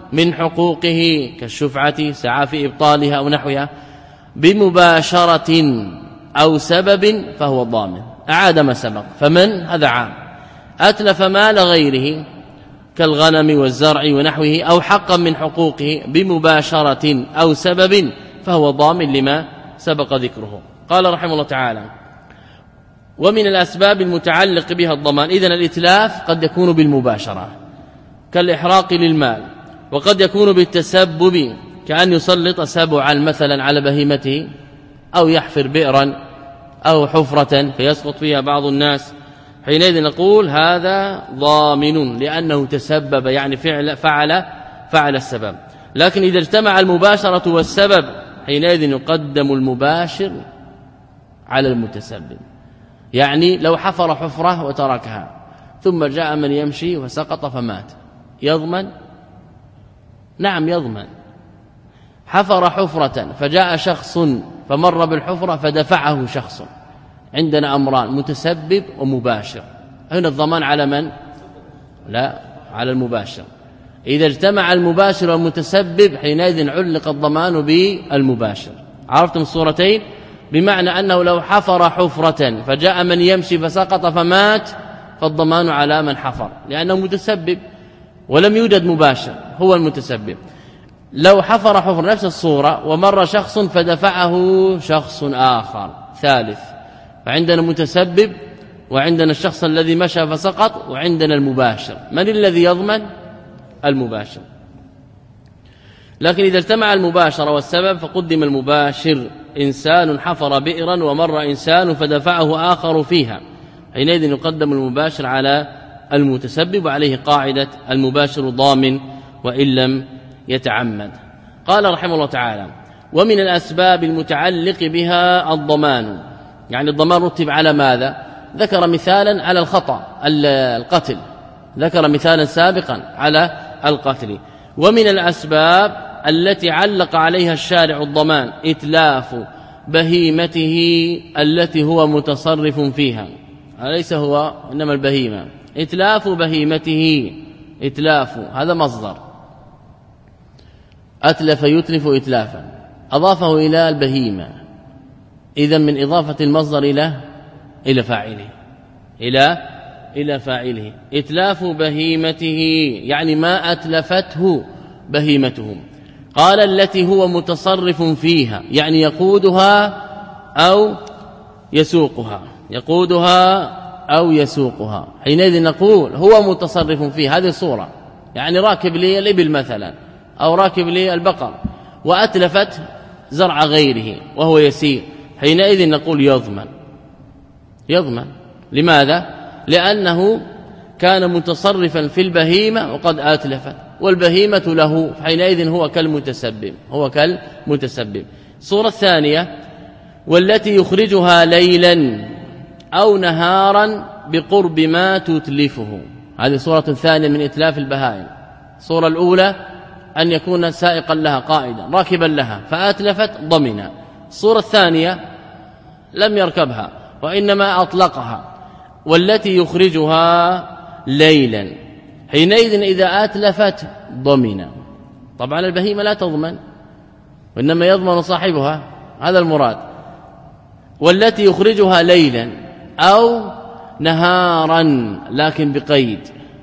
من حقوقه كالشفعة سعى في إبطالها أو نحوها بمباشرة أو سبب فهو ضامن. أعاد ما سبق. فمن هذا عام أتلف مال غيره كالغنم والزرع ونحوه أو حقا من حقوقه بمباشرة أو سبب فهو ضامن لما سبق ذكره. قال رحمه الله تعالى: ومن الأسباب المتعلق بها الضمان. إذن الإتلاف قد يكون بالمباشرة كالإحراق للمال، وقد يكون بالتسبب كأن يسلط سبعا مثلا على بهيمته أو يحفر بئرا أو حفرة فيسقط فيها بعض الناس، حينئذ نقول هذا ضامن لأنه تسبب، يعني فعل فعل فعل السبب. لكن إذا اجتمع المباشرة والسبب حينئذ يقدم المباشر على المتسبب. يعني لو حفر حفرة وتركها ثم جاء من يمشي وسقط فمات، يضمن؟ نعم يضمن. حفر حفرة فجاء شخص فمر بالحفرة فدفعه شخص، عندنا أمران: متسبب ومباشر. هنا الضمان على من؟ لا، على المباشر. إذا اجتمع المباشر والمتسبب حينئذ علق الضمان بالمباشر. عرفتم الصورتين؟ بمعنى أنه لو حفر حفرة فجاء من يمشي فسقط فمات فالضمان على من حفر لأنه متسبب ولم يوجد مباشر، هو المتسبب. لو حفر حفر نفس الصورة ومر شخص فدفعه شخص آخر ثالث، فعندنا متسبب وعندنا الشخص الذي مشى فسقط وعندنا المباشر. من الذي يضمن؟ المباشر. لكن إذا اجتمع المباشر والسبب فقدم المباشر. إنسان حفر بئرا ومر إنسان فدفعه آخر فيها، حينئذ يقدم المباشر على المتسبب، وعليه قاعدة المباشر ضامن وإن لم يتعمد. قال رحمه الله تعالى: ومن الأسباب المتعلق بها الضمان. يعني الضمان رتب على ماذا؟ ذكر مثالا على الخطأ القتل، ذكر مثالا سابقا على القتل. ومن الأسباب التي علق عليها الشارع الضمان إتلاف بهيمته التي هو متصرف فيها، أليس هو إنما البهيمة. إتلاف بهيمته، إتلاف هذا مصدر، أتلف يتلف إتلافا، أضافه إلى البهيمة، إذن من إضافة المصدر إلى إلى فاعله إلى إلى فاعله. إتلاف بهيمته يعني ما أتلفته بهيمتهم. قال التي هو متصرف فيها، يعني يقودها أو يسوقها، يقودها أو يسوقها. حينئذ نقول هو متصرف فيها، هذه صورة، يعني راكب لي الإبل مثلا أو راكب لي البقر وأتلفت زرع غيره وهو يسير، حينئذ نقول يضمن. يضمن لماذا؟ لأنه كان متصرفا في البهيمة وقد أتلفت، والبهيمة له، حينئذ هو كالمتسبب، هو كالمتسبب. الصورة الثانية: والتي يخرجها ليلا أو نهارا بقرب ما تتلفه. هذه صورة ثانية من إتلاف البهائم. الصورة الأولى أن يكون سائقا لها قائدا راكبا لها فأتلفت ضمن. الصورة الثانية لم يركبها وإنما أطلقها. والتي يخرجها ليلا، حينئذ إذا أتلفت ضمن. طبعا البهيمة لا تضمن وإنما يضمن صاحبها، هذا المراد. والتي يخرجها ليلا أو نهارا، لكن بقيد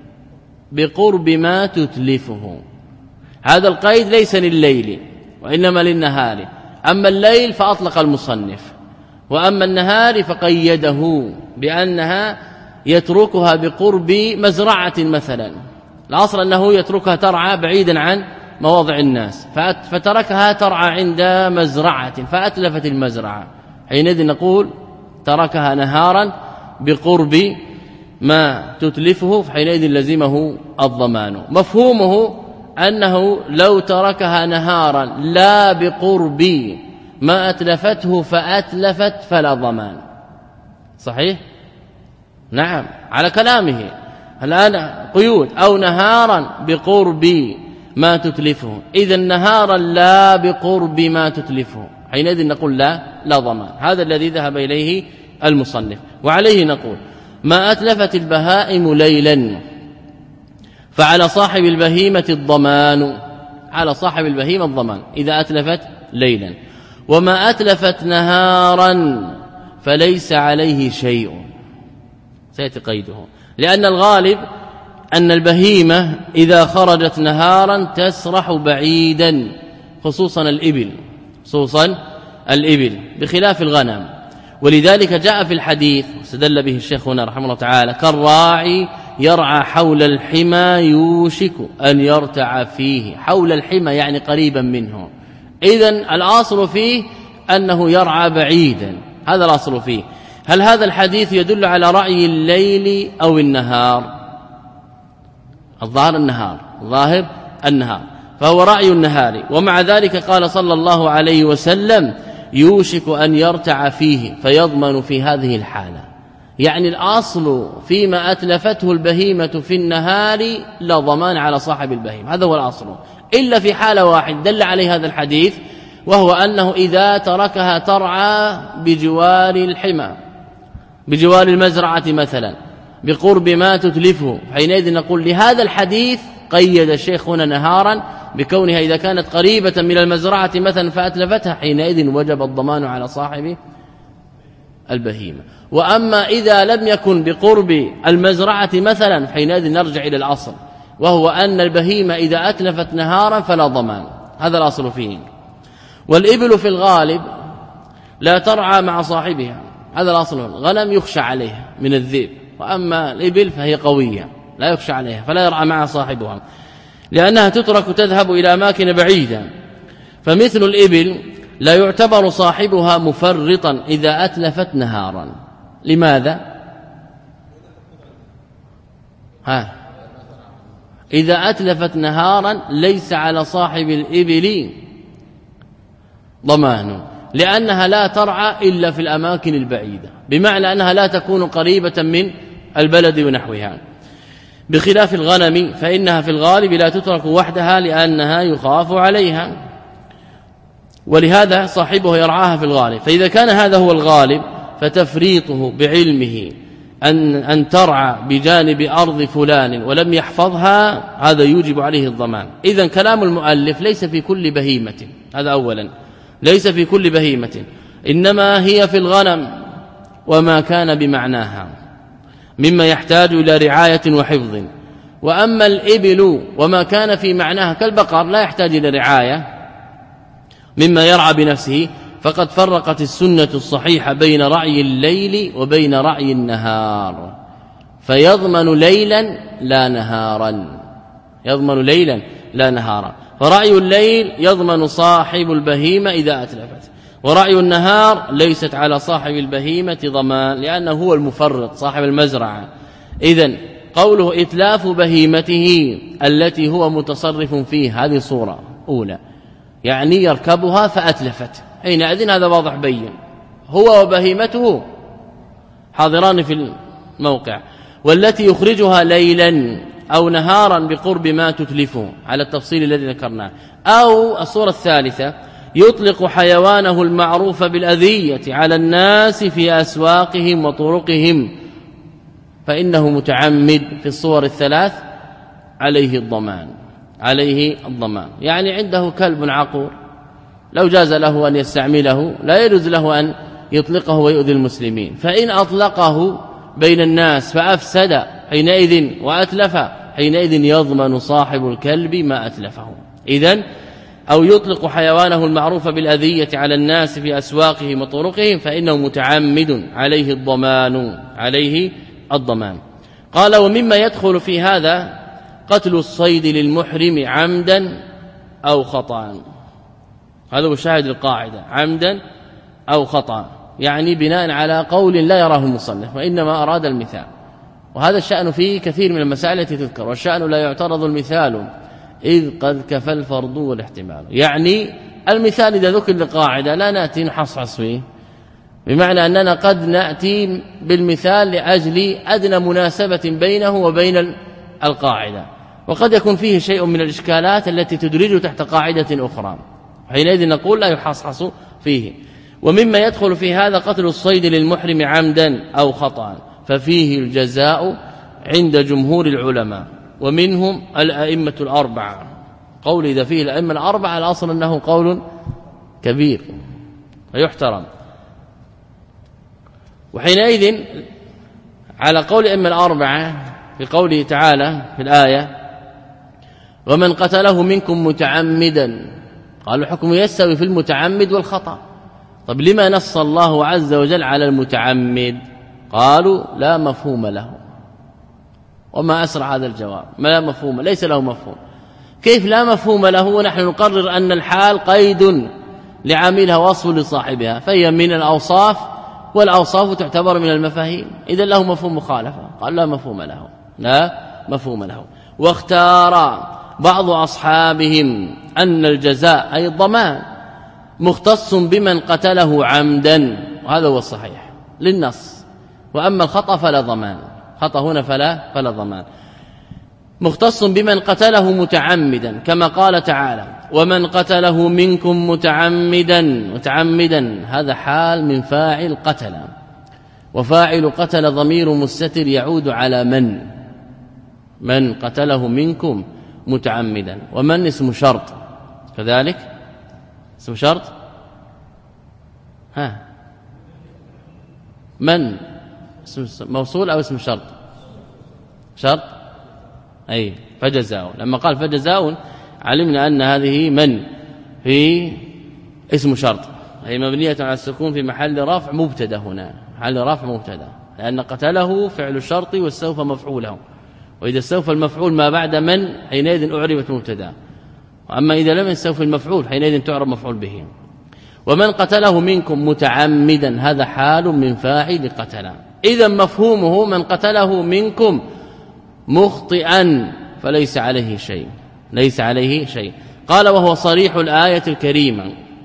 بقرب ما تتلفه. هذا القيد ليس لليل وإنما للنهار. أما الليل فأطلق المصنف، وأما النهار فقيده بأنها يتركها بقرب مزرعة مثلا. الأصل أنه يتركها ترعى بعيدا عن مواضع الناس، فتركها ترعى عند مزرعة فأتلفت المزرعة، حينئذ نقول تركها نهارا بقرب ما تتلفه، فحينئذ لزمه الضمان. مفهومه أنه لو تركها نهارا لا بقرب ما أتلفته فأتلفت فلا ضمان. صحيح؟ نعم على كلامه. الآن قيود: أو نهارا بقرب ما تتلفه، إذا نهارا لا بقرب ما تتلفه، حينئذ نقول لا لا ضمان. هذا الذي ذهب إليه المصنف، وعليه نقول: ما أتلفت البهائم ليلا فعلى صاحب البهيمة الضمان. على صاحب البهيمة الضمان إذا أتلفت ليلا. وما أتلفت نهارا فليس عليه شيء، سيأتي قيده، لأن الغالب أن البهيمة إذا خرجت نهارا تسرح بعيدا، خصوصا الإبل خصوصا الإبل بخلاف الغنم. ولذلك جاء في الحديث استدل به الشيخ هنا رحمه الله تعالى: كالراعي يرعى حول الحمى يوشك أن يرتع فيه. حول الحمى يعني قريبا منه، إذن الأصل فيه أنه يرعى بعيدا، هذا الأصل فيه. هل هذا الحديث يدل على رعي الليل أو النهار؟ الظاهر النهار، الظاهر النهار، فهو رعي النهار. ومع ذلك قال صلى الله عليه وسلم: يوشك أن يرتع فيه، فيضمن في هذه الحالة. يعني الأصل فيما أتلفته البهيمة في النهار لا ضمان على صاحب البهيمة، هذا هو الأصل، إلا في حالة واحد دل عليه هذا الحديث، وهو أنه إذا تركها ترعى بجوار الحمى، بجوار المزرعة مثلا، بقرب ما تتلفه، حينئذ نقول لهذا الحديث قيد الشيخ هنا نهارا بكونها إذا كانت قريبة من المزرعة مثلا فأتلفتها، حينئذ وجب الضمان على صاحب البهيمة. وأما إذا لم يكن بقرب المزرعة مثلا حينئذ نرجع إلى الأصل، وهو أن البهيمة إذا أتلفت نهارا فلا ضمان، هذا الأصل فيه. والإبل في الغالب لا ترعى مع صاحبها، هذا الأصل. الغنم يخشى عليها من الذئب، وأما الإبل فهي قوية لا يخشى عليها فلا يرعى مع صاحبها، لأنها تترك تذهب إلى أماكن بعيدة. فمثل الإبل لا يعتبر صاحبها مفرطا إذا أتلفت نهارا. لماذا؟ ها إذا أتلفت نهارا ليس على صاحب الإبل ضمان، لأنها لا ترعى إلا في الأماكن البعيدة، بمعنى أنها لا تكون قريبة من البلد ونحوها، بخلاف الغنم فإنها في الغالب لا تترك وحدها لأنها يخاف عليها، ولهذا صاحبه يرعاها في الغالب. فإذا كان هذا هو الغالب فتفريطه بعلمه أن, أن ترعى بجانب أرض فلان ولم يحفظها هذا يوجب عليه الضمان. إذن كلام المؤلف ليس في كل بهيمة، هذا أولا، ليس في كل بهيمة، إنما هي في الغنم وما كان بمعناها مما يحتاج إلى رعاية وحفظ. وأما الإبل وما كان في معناها كالبقر لا يحتاج إلى رعاية مما يرعى بنفسه، فقد فرقت السنة الصحيحة بين رعي الليل وبين رعي النهار، فيضمن ليلا لا نهارا، يضمن ليلا لا نهارا. فرعي الليل يضمن صاحب البهيمة إذا أتلفت، ورعي النهار ليست على صاحب البهيمة ضمان، لأنه هو المفرط صاحب المزرعة. إذن قوله إتلاف بهيمته التي هو متصرف فيها هذه صورة أولى، يعني يركبها فأتلفت، حينئذ هذا واضح بين، هو وبهيمته حاضران في الموقع. والتي يخرجها ليلا أو نهارا بقرب ما تتلفه على التفصيل الذي ذكرناه. أو الصورة الثالثة يطلق حيوانه المعروف بالأذية على الناس في أسواقهم وطرقهم، فإنه متعمد في الصور الثلاث عليه الضمان، عليه الضمان. يعني عنده كلب عقور لو جاز له أن يستعمله لا يجوز له أن يطلقه ويؤذي المسلمين، فإن أطلقه بين الناس فأفسد حينئذ وأتلف حينئذ يضمن صاحب الكلب ما أتلفه. إذن أو يطلق حيوانه المعروف بالأذية على الناس في أسواقهم وطرقهم فإنه متعمد عليه الضمان، عليه الضمان. قال: ومما يدخل في هذا قتل الصيد للمحرم عمدا أو خطأ. هذا هو شاهد القاعدة، عمدا أو خطأ، يعني بناء على قول لا يراه المصنف وإنما أراد المثال. وهذا الشأن فيه كثير من المسائل التي تذكر، والشأن لا يعترض المثال إذ قد كفى الفرض والاحتمال. يعني المثال إذا ذكر لقاعدة لا نأتي نحصحص فيه، بمعنى أننا قد نأتي بالمثال لأجل أدنى مناسبة بينه وبين القاعدة، وقد يكون فيه شيء من الإشكالات التي تدرج تحت قاعدة أخرى، حينئذ نقول لا يحصحص فيه. ومما يدخل في هذا قتل الصيد للمحرم عمدا أو خطأ، ففيه الجزاء عند جمهور العلماء ومنهم الأئمة الأربعة. القول إذا فيه الأئمة الأربعة الأصل أنه قول كبير ويحترم. وحينئذ على قول الأئمة الأربعة في قوله تعالى في الآية ومن قتله منكم متعمدا قالوا الحكم يستوي في المتعمد والخطأ. طب لما نص الله عز وجل على المتعمد؟ قالوا لا مفهوم له. وما أسرع هذا الجواب، ما لا مفهوم، ليس له مفهوم. كيف لا مفهوم له ونحن نقرر أن الحال قيد لعاملها وصف لصاحبها، فهي من الأوصاف والأوصاف تعتبر من المفاهيم، إذا له مفهوم مخالفة. قال لا مفهوم له، لا مفهوم له. واختار بعض أصحابهم أن الجزاء أي الضمان مختص بمن قتله عمدا، وهذا هو الصحيح للنص. وأما الخطأ فلا ضمان، خطأ هنا فلا فلا ضمان. مختص بمن قتله متعمدا كما قال تعالى ومن قتله منكم متعمدا. متعمدا هذا حال من فاعل قتل، وفاعل قتل ضمير مستتر يعود على من من قتله منكم متعمدا. ومن اسم شرط كذلك، اسم شرط. ها من اسم موصول أو اسم شرط؟ شرط أي فجزاء. لما قال فجزاء علمنا أن هذه من في اسم شرط، أي مبنية على السكون في محل رفع مبتدا. هنا محل رفع مبتدا، لأن قتله فعل الشرط والسوف مفعوله، وإذا السوف المفعول ما بعد من حينئذ أعربت مبتدا، وأما إذا لم يستوفي المفعول حينئذ تعرب مفعول به. ومن قتله منكم متعمدا هذا حال من فاعل قتل. إذا مفهومه من قتله منكم مخطئا فليس عليه شيء، ليس عليه شيء. قال وهو صريح الآية الكريمة.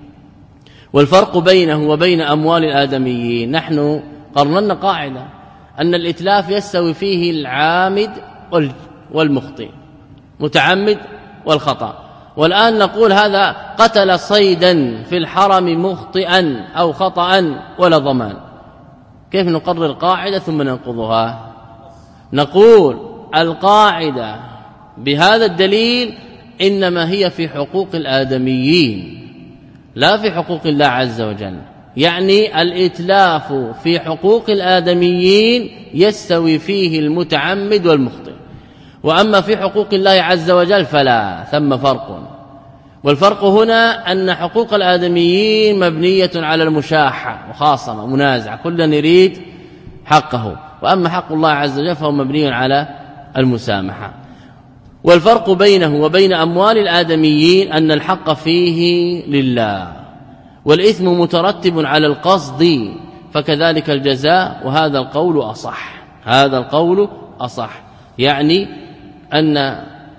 والفرق بينه وبين أموال الآدميين، نحن قررنا قاعدة أن الإتلاف يستوي فيه العامد والمخطئ، متعمد والخطأ. والآن نقول هذا قتل صيدا في الحرم مخطئا أو خطأ ولا ضمان. كيف نقرر القاعدة ثم ننقضها؟ نقول القاعدة بهذا الدليل إنما هي في حقوق الآدميين لا في حقوق الله عز وجل، يعني الإتلاف في حقوق الآدميين يستوي فيه المتعمد والمخطئ، وأما في حقوق الله عز وجل فلا، ثم فرق. والفرق هنا أن حقوق الآدميين مبنية على المشاحة وخاصمة منازعة، كل يريد حقه، وأما حق الله عز وجل فهو مبني على المسامحة. والفرق بينه وبين أموال الآدميين أن الحق فيه لله، والإثم مترتب على القصد، فكذلك الجزاء. وهذا القول أصح، هذا القول أصح، يعني أن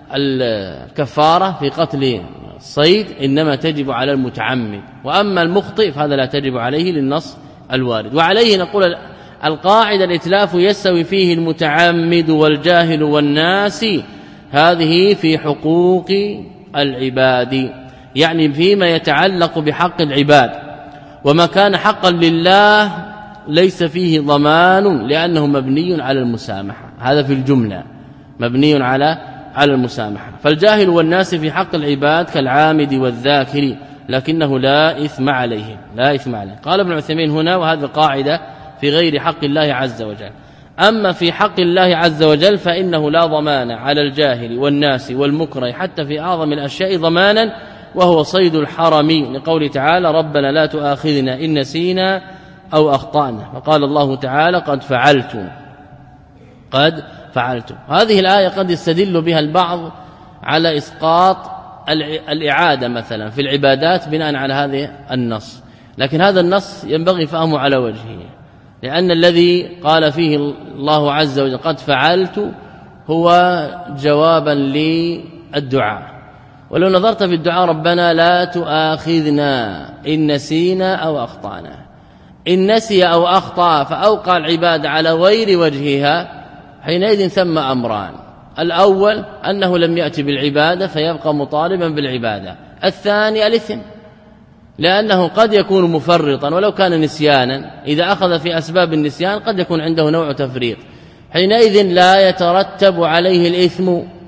الكفارة في قتل الصيد إنما تجب على المتعمد، وأما المخطئ فهذا لا تجب عليه للنص الوارد. وعليه نقول القاعدة الإتلاف يستوي فيه المتعمد والجاهل والناس، هذه في حقوق العباد، يعني فيما يتعلق بحق العباد. وما كان حقا لله ليس فيه ضمان لأنه مبني على المسامحة، هذا في الجملة مبني على على المسامحة. فالجاهل والناس في حق العباد كالعامد والذاكر، لكنه لا إثم عليه، لا إثم عليه. قال ابن عثيمين هنا وهذه قاعدة في غير حق الله عز وجل. أما في حق الله عز وجل فإنه لا ضمان على الجاهل والناس والمكره حتى في أعظم الأشياء ضمانا، وهو صيد الحرم، لقول تعالى ربنا لا تؤاخذنا إن نسينا أو أخطأنا، وقال الله تعالى قد فعلت قد فعلت. هذه الآية قد يستدل بها البعض على إسقاط الإعادة مثلا في العبادات بناء على هذا النص، لكن هذا النص ينبغي فهمه على وجهه، لأن الذي قال فيه الله عز وجل قد فعلت هو جوابا للدعاء. ولو نظرت في الدعاء ربنا لا تؤاخذنا إن نسينا أو أخطأنا، إن نسي أو أخطأ فأوقع العبادة على غير وجهها، حينئذ ثم أمران: الأول أنه لم يأتي بالعبادة فيبقى مطالبا بالعبادة، الثاني الإثم، لأنه قد يكون مفرطا ولو كان نسيانا، إذا أخذ في أسباب النسيان قد يكون عنده نوع تفريط، حينئذ لا يترتب عليه الإثم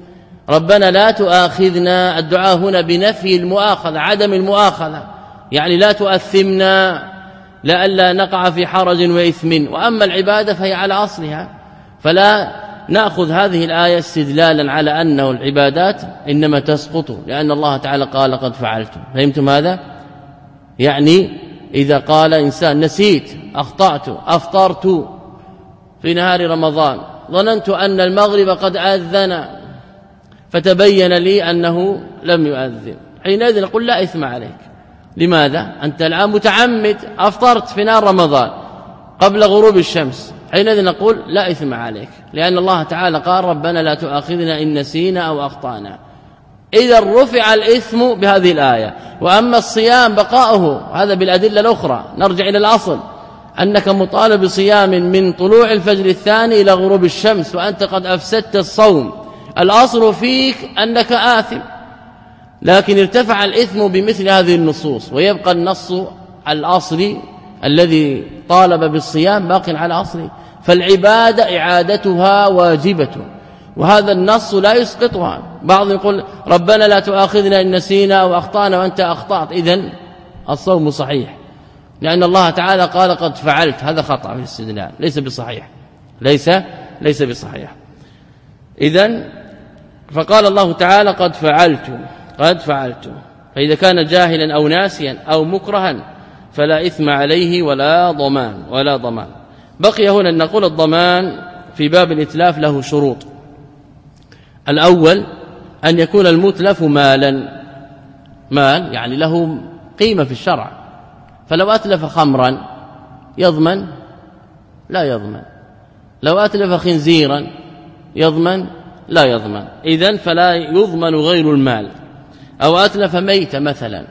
ربنا لا تؤاخذنا، الدعاء هنا بنفي المؤاخذة، عدم المؤاخذة، يعني لا تؤثمنا لئلا نقع في حرج وإثم. وأما العبادة فهي على أصلها، فلا نأخذ هذه الآية استدلالا على أنه العبادات إنما تسقط لأن الله تعالى قال قد فعلت. فهمتم هذا؟ يعني إذا قال إنسان نسيت، أخطأت، أفطرت في نهار رمضان، ظننت أن المغرب قد أذن فتبين لي أنه لم يؤذن، حينئذ نقول لا إثم عليك. لماذا؟ أنت الآن متعمد، أفطرت في نهار رمضان قبل غروب الشمس، حينئذ نقول لا إثم عليك، لأن الله تعالى قال ربنا لا تؤاخذنا إن نسينا أو أخطأنا. إذا رفع الإثم بهذه الآية. وأما الصيام بقاؤه هذا بالأدلة الأخرى، نرجع إلى الأصل أنك مطالب بصيام من طلوع الفجر الثاني إلى غروب الشمس وأنت قد أفسدت الصوم، الأصل فيك أنك آثم، لكن ارتفع الإثم بمثل هذه النصوص، ويبقى النص الأصلي الذي طالب بالصيام باق على أصله، فالعبادة إعادتها واجبة، وهذا النص لا يسقطها. بعض يقول ربنا لا تؤاخذنا إن نسينا أو أخطأنا وأنت أخطأت، إذن الصوم صحيح لأن الله تعالى قال قد فعلت، هذا خطأ في الاستدلال، ليس بصحيح، ليس ليس بصحيح. إذن فقال الله تعالى قد فعلت، قد فعلت، فإذا كان جاهلا أو ناسيا أو مكرها فلا إثم عليه ولا ضمان ولا ضمان. بقي هنا أن نقول الضمان في باب الإتلاف له شروط. الأول أن يكون المتلف مالا، مال يعني له قيمة في الشرع، فلو أتلف خمرا يضمن؟ لا يضمن. لو أتلف خنزيرا يضمن؟ لا يضمن. إذن فلا يضمن غير المال. أو أتلف ميت مثلا،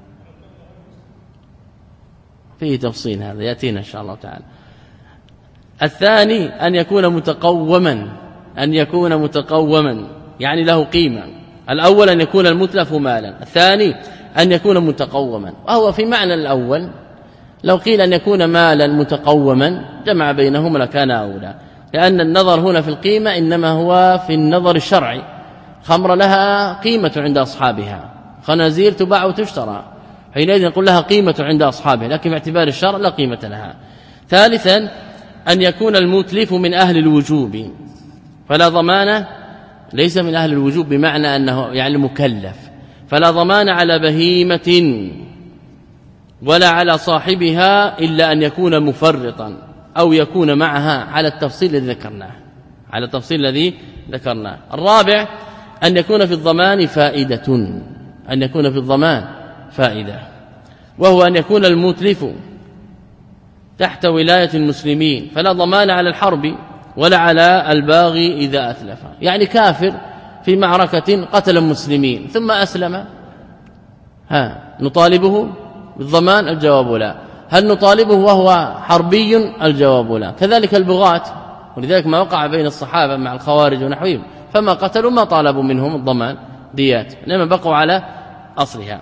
فيه تفصيل هذا يأتينا إن شاء الله تعالى. الثاني أن يكون متقوما، أن يكون متقوما يعني له قيمة. الأول أن يكون المتلف مالا، الثاني أن يكون متقوما، وهو في معنى الأول. لو قيل أن يكون مالا متقوما جمع بينهما لكان أولى، لأن النظر هنا في القيمة إنما هو في النظر الشرعي. خمر لها قيمة عند أصحابها، خنازير تباع وتشترى، حينئذ نقول لها قيمة عند أصحابها، لكن باعتبار الشرع لا قيمة لها. ثالثا أن يكون المتلف من أهل الوجوب، فلا ضمان، ليس من أهل الوجوب بمعنى أنه يعني مكلف، فلا ضمان على بهيمة ولا على صاحبها إلا أن يكون مفرطا أو يكون معها على التفصيل الذي ذكرناه، على التفصيل الذي ذكرناه. الرابع أن يكون في الضمان فائدة، أن يكون في الضمان فائدة، وهو أن يكون المتلف تحت ولاية المسلمين، فلا ضمان على الحرب ولا على الباغي إذا أتلف، يعني كافر في معركة قتل مسلمين ثم أسلم، ها نطالبه بالضمان؟ الجواب لا. هل نطالبه وهو حربي؟ الجواب لا. كذلك البغاة، ولذلك ما وقع بين الصحابة مع الخوارج ونحوهم، فما قتلوا ما طالبوا منهم الضمان ديات، إنما بقوا على أصلها.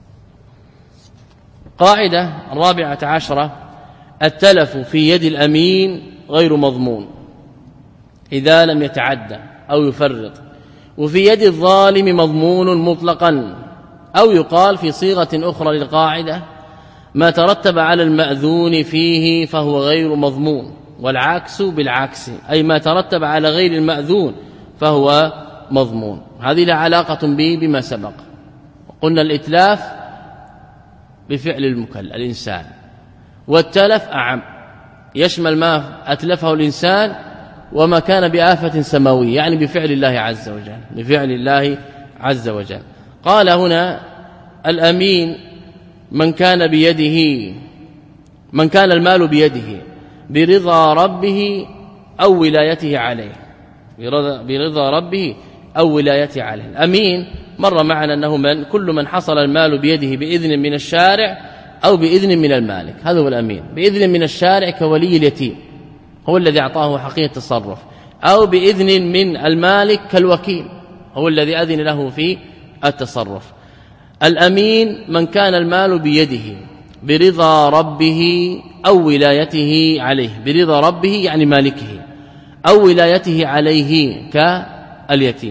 قاعدة الرابعة عشرة: التلف في يد الأمين غير مضمون إذا لم يتعدى أو يفرط، وفي يد الظالم مضمون مطلقا، أو يقال في صيغة أخرى للقاعدة: ما ترتب على المأذون فيه فهو غير مضمون، والعكس بالعكس، أي ما ترتب على غير المأذون فهو مضمون. هذه لا علاقة به بما سبق. قلنا الإتلاف بفعل المكلف الإنسان، والتلف أعم، يشمل ما أتلفه الإنسان وما كان بآفة سماوية، يعني بفعل الله عز وجل، بفعل الله عز وجل. قال هنا الأمين من كان بيده، من كان المال بيده برضا ربه أو ولايته عليه، برضا ربه أو ولايته عليه. الأمين مر معنا أنه من كل من حصل المال بيده بإذن من الشارع أو بإذن من المالك، هذا هو الأمين. بإذن من الشارع كولي اليتيم هو الذي أعطاه حقية التصرف، أو بإذن من المالك كالوكيل هو الذي أذن له في التصرف. الأمين من كان المال بيده برضا ربه أو ولايته عليه، برضا ربه يعني مالكه، أو ولايته عليه كاليتيم.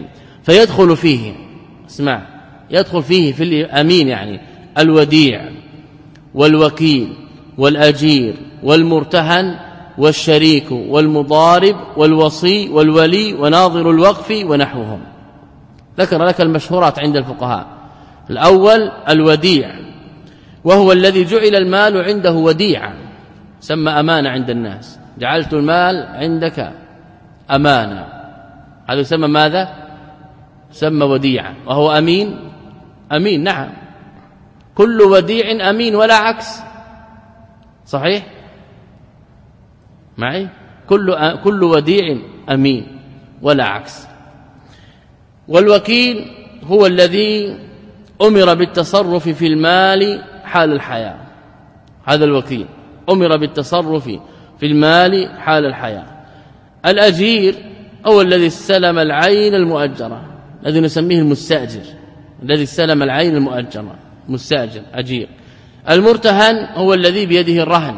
فيدخل فيه اسمع يدخل فيه في الأمين يعني الوديع والوكيل والأجير والمرتهن والشريك والمضارب والوصي والولي وناظر الوقف ونحوهم. ذكر لك المشهورات عند الفقهاء. الأول الوديع، وهو الذي جعل المال عنده وديعا، سمى أمانة عند الناس، جعلت المال عندك أمانة، هذا يسمى ماذا؟ سمى وديعا. وهو أمين، أمين نعم، كل وديع أمين ولا عكس، صحيح معي؟ كل كل وديع أمين ولا عكس. والوكيل هو الذي أمر بالتصرف في المال حال الحياة، هذا الوكيل أمر بالتصرف في المال حال الحياة. الأجير هو الذي استلم العين المؤجرة، الذي نسميه المستأجر، الذي استلم العين المؤجرة مستأجر أجير. المرتهن هو الذي بيده الرهن.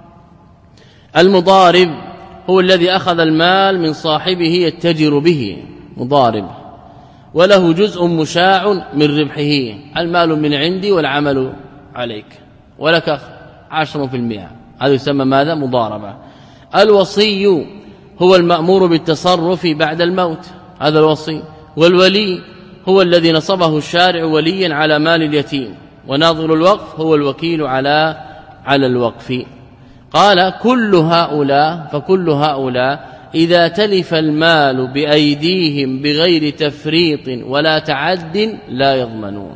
المضارب هو الذي أخذ المال من صاحبه يتجر به، مضارب، وله جزء مشاع من ربحه، المال من عندي والعمل عليك ولك عشرة في المئة، هذا يسمى ماذا؟ مضاربة. الوصي هو المأمور بالتصرف بعد الموت، هذا الوصي. والولي هو الذي نصبه الشارع وليا على مال اليتيم. وناظر الوقف هو الوكيل على على الوقف. قال كل هؤلاء فكل هؤلاء إذا تلف المال بأيديهم بغير تفريط ولا تعد لا يضمنون،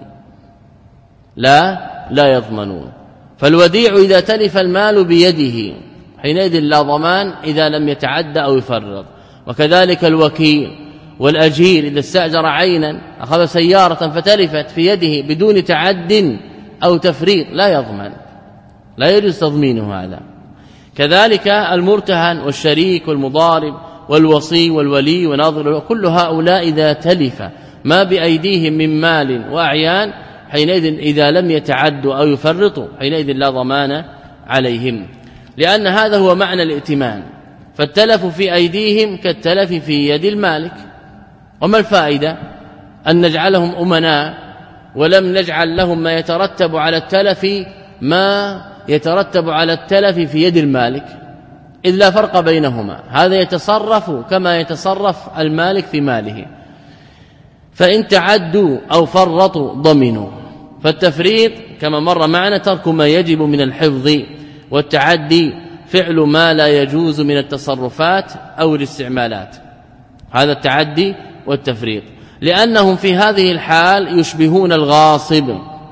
لا لا يضمنون. فالوديع إذا تلف المال بيده حينئذ لا ضمان إذا لم يتعدى أو يفرط. وكذلك الوكيل والأجير إذا استأجر عينا، أخذ سيارة فتلفت في يده بدون تعد أو تفريط لا يضمن، لا يجوز تضمينه هذا. كذلك المرتهن والشريك والمضارب والوصي والولي وناظر، كل هؤلاء إذا تلف ما بأيديهم من مال وأعيان حينئذ إذا لم يتعدوا أو يفرطوا حينئذ لا ضمان عليهم، لأن هذا هو معنى الائتمان. فالتلف في أيديهم كالتلف في يد المالك. وما الفائدة أن نجعلهم أمناء ولم نجعل لهم ما يترتب على التلف ما يترتب على التلف في يد المالك، إذ لا فرق بينهما، هذا يتصرف كما يتصرف المالك في ماله. فإن تعدوا أو فرطوا ضمنوا. فالتفريط كما مر معنا ترك ما يجب من الحفظ، والتعدي فعل ما لا يجوز من التصرفات أو الاستعمالات، هذا التعدي والتفريط. لأنهم في هذه الحال يشبهون الغاصب،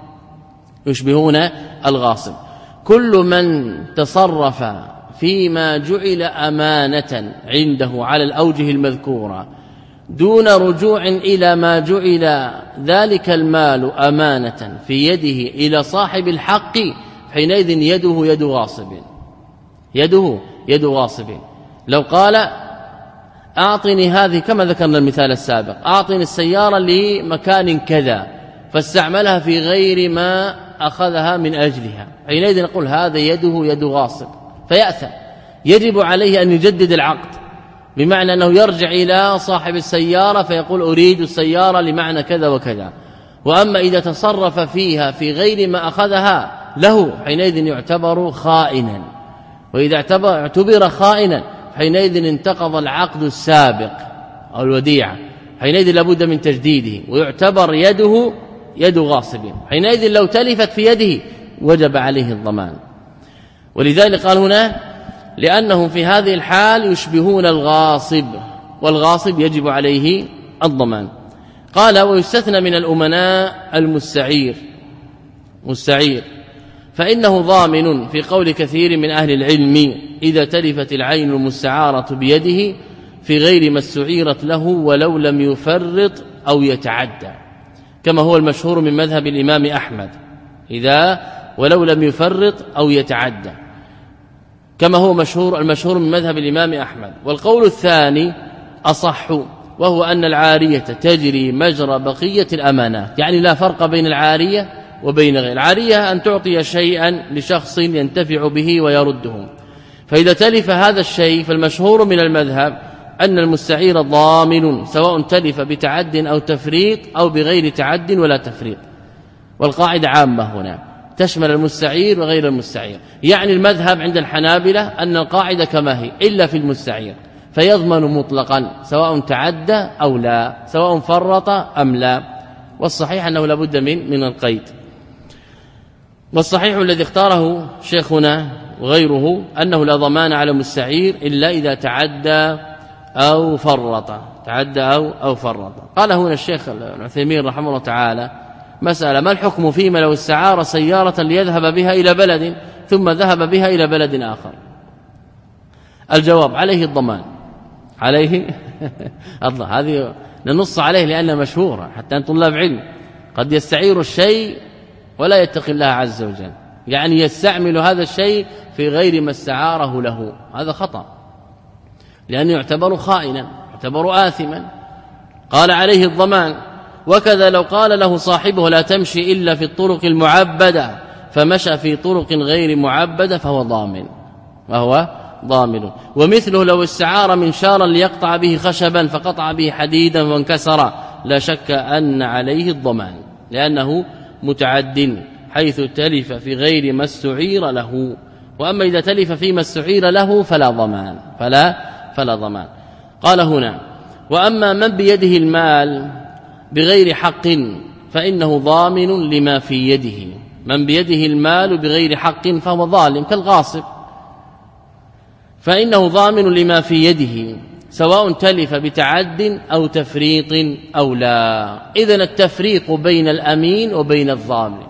يشبهون الغاصب. كل من تصرف فيما جعل أمانة عنده على الأوجه المذكورة دون رجوع إلى ما جعل ذلك المال أمانة في يده إلى صاحب الحق حينئذ يده يد غاصب، يده يد غاصب. لو قال أعطني هذه كما ذكرنا المثال السابق، أعطني السيارة لمكان كذا فاستعملها في غير ما أخذها من أجلها، حينئذ نقول هذا يده يد غاصب فيأثم، يجب عليه أن يجدد العقد، بمعنى أنه يرجع إلى صاحب السيارة فيقول أريد السيارة لمعنى كذا وكذا. وأما إذا تصرف فيها في غير ما أخذها له حينئذ يعتبر خائنا، وإذا اعتبر خائنا حينئذ انتقض العقد السابق أو الوديعة، حينئذ لابد من تجديده ويعتبر يده يد غاصب، حينئذ لو تلفت في يده وجب عليه الضمان. ولذلك قال هنا لأنهم في هذه الحال يشبهون الغاصب، والغاصب يجب عليه الضمان. قال ويستثنى من الأمناء المستعير، مستعير فإنه ضامن في قول كثير من أهل العلم إذا تلفت العين المستعارة بيده في غير ما استعيرت له ولو لم يفرط أو يتعدى، كما هو المشهور من مذهب الإمام أحمد، إذا ولو لم يفرط أو يتعدى، كما هو مشهور المشهور من مذهب الإمام أحمد. والقول الثاني أصح، وهو أن العارية تجري مجرى بقية الأمانات، يعني لا فرق بين العارية وبين غير العارية، أن تعطي شيئا لشخص ينتفع به ويرده. فإذا تلف هذا الشيء فالمشهور من المذهب أن المستعير ضامن سواء تلف بتعد أو تفريط أو بغير تعد ولا تفريط. والقاعدة عامة هنا تشمل المستعير وغير المستعير. يعني المذهب عند الحنابلة أن القاعدة كما هي إلا في المستعير، فيضمن مطلقا سواء تعدى أو لا، سواء فرط أم لا. والصحيح أنه لابد من من القيد. والصحيح الذي اختاره شيخنا وغيره أنه لا ضمان على المستعير إلا إذا تعدى أو فرط، تعدى أو أو فرط. قال هنا الشيخ العثيمين رحمه الله تعالى مسألة: ما الحكم فيما لو استعار سيارة ليذهب بها إلى بلد ثم ذهب بها إلى بلد آخر؟ الجواب: عليه الضمان. عليه الله، هذه ننص عليه لأنها مشهورة حتى أن طلاب علم قد يستعير الشيء ولا يتقي الله عز وجل، يعني يستعمل هذا الشيء في غير ما استعاره له، هذا خطأ لأنه يعتبر خائنا، يعتبر آثما. قال عليه الضمان. وكذا لو قال له صاحبه: لا تمشي إلا في الطرق المعبدة، فمشى في طرق غير معبدة، فهو ضامن، وهو ضامن. ومثله لو استعار منشارا ليقطع به خشبا فقطع به حديدا وانكسر، لا شك أن عليه الضمان لأنه متعد حيث تلف في غير ما استعير له. وأما إذا تلف فيما استعير له فلا ضمان، فلا فلا ضمان. قال هنا: وأما من بيده المال بغير حق فإنه ضامن لما في يده. من بيده المال بغير حق فهو ظالم كالغاصب، فإنه ضامن لما في يده سواء تلف بتعد أو تفريط أو لا. إذن التفريق بين الأمين وبين الظالم،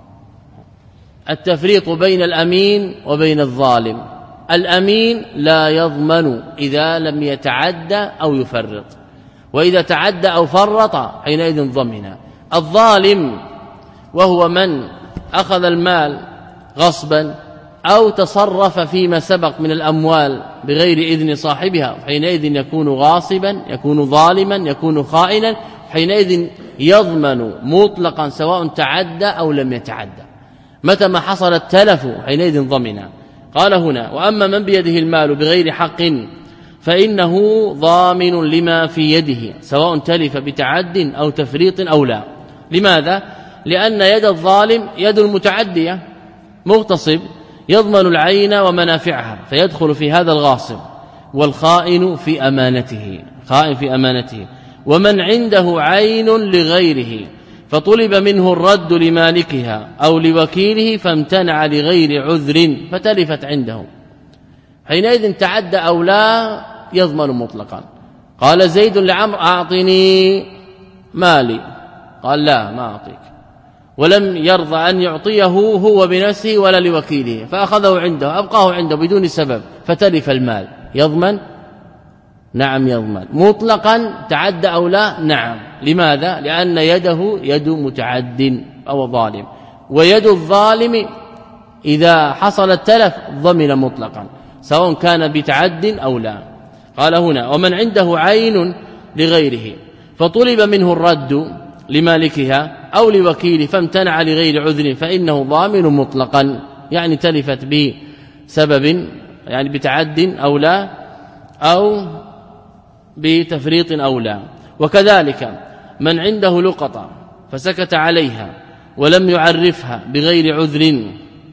التفريق بين الأمين وبين الظالم. الأمين لا يضمن إذا لم يتعد أو يفرط، وإذا تعد أو فرط حينئذ ضمن. الظالم وهو من أخذ المال غصبا أو تصرف فيما سبق من الأموال بغير إذن صاحبها، حينئذ يكون غاصبا، يكون ظالما، يكون خائنا، حينئذ يضمن مطلقا سواء تعدى أو لم يتعدى. متى ما حصل التلف حينئذ ضمن. قال هنا: وأما من بيده المال بغير حق فإنه ضامن لما في يده سواء تلف بتعد أو تفريط أو لا. لماذا؟ لأن يد الظالم يد المتعدية، مغتصب يضمن العين ومنافعها فيدخل في هذا الغاصب، والخائن في أمانته، خائن في أمانته. ومن عنده عين لغيره فطلب منه الرد لمالكها أو لوكيله فامتنع لغير عذر فتلفت عنده، حينئذ تعدى أو لا يضمن مطلقا. قال زيد لعمرو: أعطني مالي، قال: لا ما أعطيك، ولم يرضى أن يعطيه هو بنفسه ولا لوكيله، فأخذه عنده أبقاه عنده بدون سبب فتلف المال، يضمن؟ نعم يضمن مطلقا. تعدى أو لا؟ نعم. لماذا؟ لأن يده يد متعد أو ظالم، ويد الظالم إذا حصل التلف ضمن مطلقا سواء كان بتعد أو لا. قال هنا: ومن عنده عين لغيره فطلب منه الرد لمالكها أو لوكيله فامتنع لغير عذر فإنه ضامن مطلقا، يعني تلفت بسبب يعني بتعد أو لا أو بتفريط أو لا. وكذلك من عنده لقطة فسكت عليها ولم يعرفها بغير عذر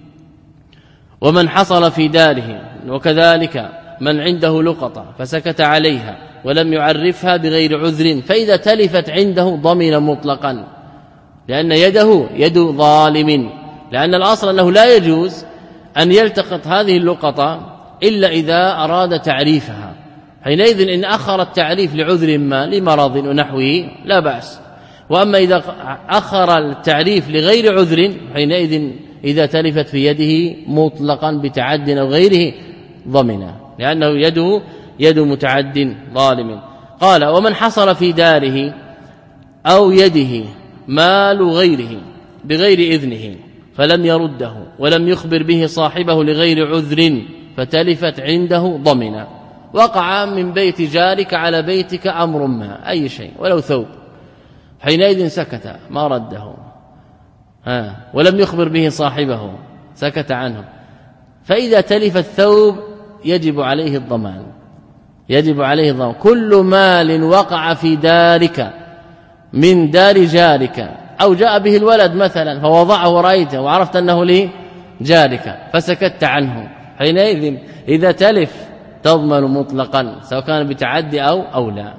ومن حصل في داره، وكذلك من عنده لقطة فسكت عليها ولم يعرفها بغير عذر فإذا تلفت عنده ضمن مطلقا، لأن يده يد ظالم، لأن الأصل أنه لا يجوز أن يلتقط هذه اللقطة إلا إذا أراد تعريفها، حينئذ إن أخر التعريف لعذر ما لمرض ونحوه لا بأس. وأما إذا أخر التعريف لغير عذر حينئذ إذا تلفت في يده مطلقا بتعد أو غيره ضمنه، لأنه يده يد متعد ظالم. قال: ومن حصل في داره أو يده مال غيره بغير إذنه فلم يرده ولم يخبر به صاحبه لغير عذر فتلفت عنده ضمنه. وقع من بيت جارك على بيتك أمر ما، أي شيء ولو ثوب، حينئذ سكت ما رده ها ولم يخبر به صاحبه، سكت عنه، فإذا تلف الثوب يجب عليه الضمان، يجب عليه الضمان. كل مال وقع في دارك من دار جارك أو جاء به الولد مثلا فوضعه ورأيته وعرفت أنه لي جارك فسكت عنه، حينئذ إذا تلف تضمن مطلقا سواء كان بتعدي أو أو لا.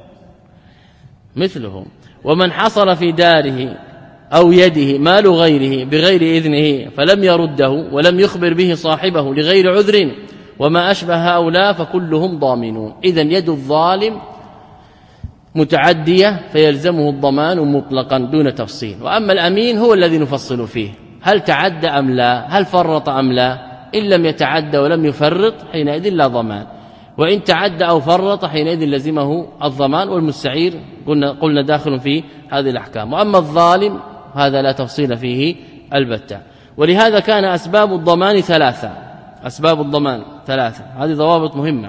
مثله ومن حصل في داره أو يده مال غيره بغير إذنه فلم يرده ولم يخبر به صاحبه لغير عذر وما أشبه هؤلاء فكلهم ضامنون. إذن يد الظالم متعدية فيلزمه الضمان مطلقا دون تفصيل. وأما الأمين هو الذي نفصل فيه هل تعدى أم لا، هل فرط أم لا. إن لم يتعدى ولم يفرط حينئذ لا ضمان، وإن تعدى أو فرط حينئذ لزمه الضمان، والمستعير قلنا, قلنا داخل في هذه الأحكام. وأما الظالم هذا لا تفصيل فيه البتة. ولهذا كان أسباب الضمان ثلاثة، أسباب الضمان ثلاثة، هذه ضوابط مهمة.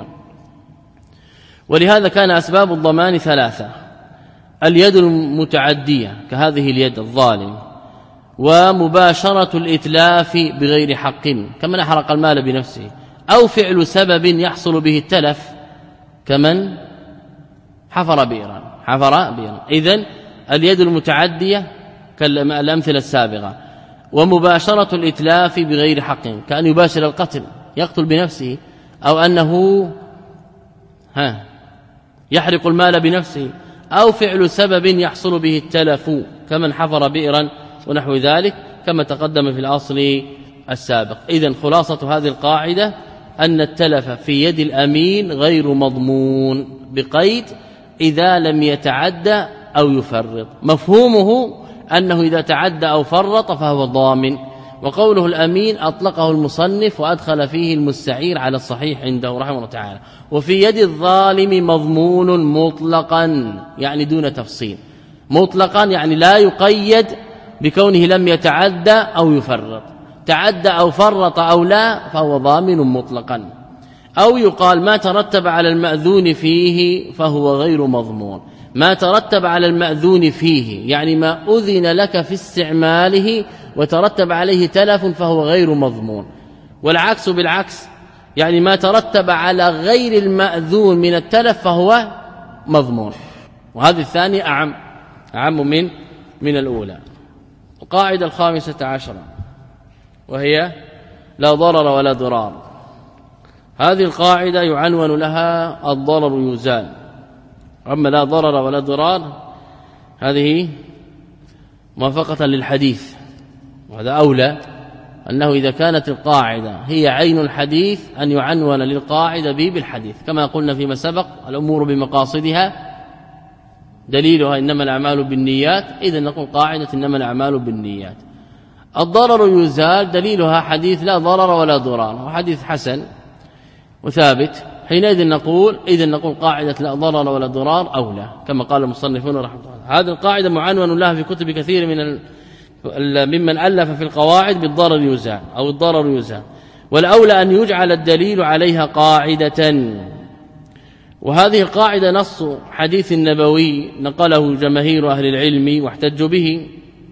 ولهذا كان أسباب الضمان ثلاثة: اليد المتعدية كهذه اليد الظالم، ومباشرة الإتلاف بغير حق كمن أحرق المال بنفسه، أو فعل سبب يحصل به التلف كمن حفر بئرا حفر بئرا إذن اليد المتعدية كالأمثلة السابقة. ومباشرة الإتلاف بغير حق كأن يباشر القتل يقتل بنفسه، أو أنه ها يحرق المال بنفسه، أو فعل سبب يحصل به التلف كمن حفر بئرا ونحو ذلك كما تقدم في الأصل السابق. إذن خلاصة هذه القاعدة أن التلف في يد الأمين غير مضمون بقيد إذا لم يتعدى أو يفرط. مفهومه أنه إذا تعدى أو فرط فهو ضامن. وقوله الأمين أطلقه المصنف وأدخل فيه المستعير على الصحيح عنده رحمه الله تعالى. وفي يد الظالم مضمون مطلقا يعني دون تفصيل، مطلقا يعني لا يقيد بكونه لم يتعدى أو يفرط، تعدى أو فرط أو لا فهو ضامن مطلقا. أو يقال ما ترتب على المأذون فيه فهو غير مضمون. ما ترتب على المأذون فيه يعني ما أذن لك في استعماله وترتب عليه تلف فهو غير مضمون. والعكس بالعكس يعني ما ترتب على غير المأذون من التلف فهو مضمون. وهذه الثانية أعم أعم من من الأولى. القاعدة الخامسة عشرة وهي لا ضرر ولا ضرار. هذه القاعدة يعنون لها الضرر يزال. أما لا ضرر ولا ضرار هذه موافقة للحديث، وهذا أولى أنه إذا كانت القاعدة هي عين الحديث أن يعنون للقاعدة به بالحديث، كما قلنا فيما سبق الأمور بمقاصدها دليلها إنما الأعمال بالنيات، إذن نقول قاعدة إنما الأعمال بالنيات. الضرر يزال دليلها حديث لا ضرر ولا ضرار، وحديث حسن وثابت، حينئذ نقول إذن نقول قاعدة لا ضرر ولا ضرار أولى كما قال المصنفون رحمه الله. هذه القاعدة معنون لها في كتب كثير من ممن ألف في القواعد بالضرر يزال أو الضرر يزال. والأولى أن يجعل الدليل عليها قاعدة. وهذه القاعدة نص حديث النبوي نقله جماهير أهل العلم واحتجوا به،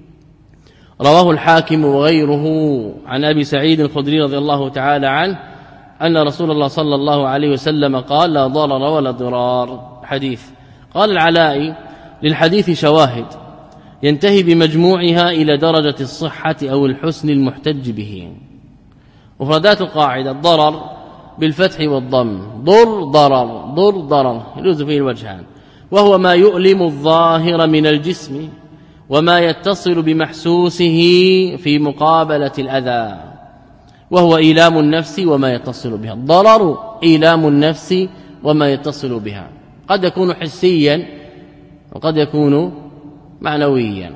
رواه الحاكم وغيره عن أبي سعيد الخدري رضي الله تعالى عنه أن رسول الله صلى الله عليه وسلم قال لا ضرر ولا ضرار حديث. قال العلاء للحديث شواهد ينتهي بمجموعها إلى درجة الصحة أو الحسن المحتج به. مفردات القاعدة: الضرر بالفتح والضم، ضر ضرر ضر ضرر يجوز فيه الوجهان، وهو ما يؤلم الظاهر من الجسم وما يتصل بمحسوسه في مقابلة الأذى، وهو إيلام النفس وما يتصل بها. الضرر إيلام النفس وما يتصل بها، قد يكون حسيا وقد يكون معنويا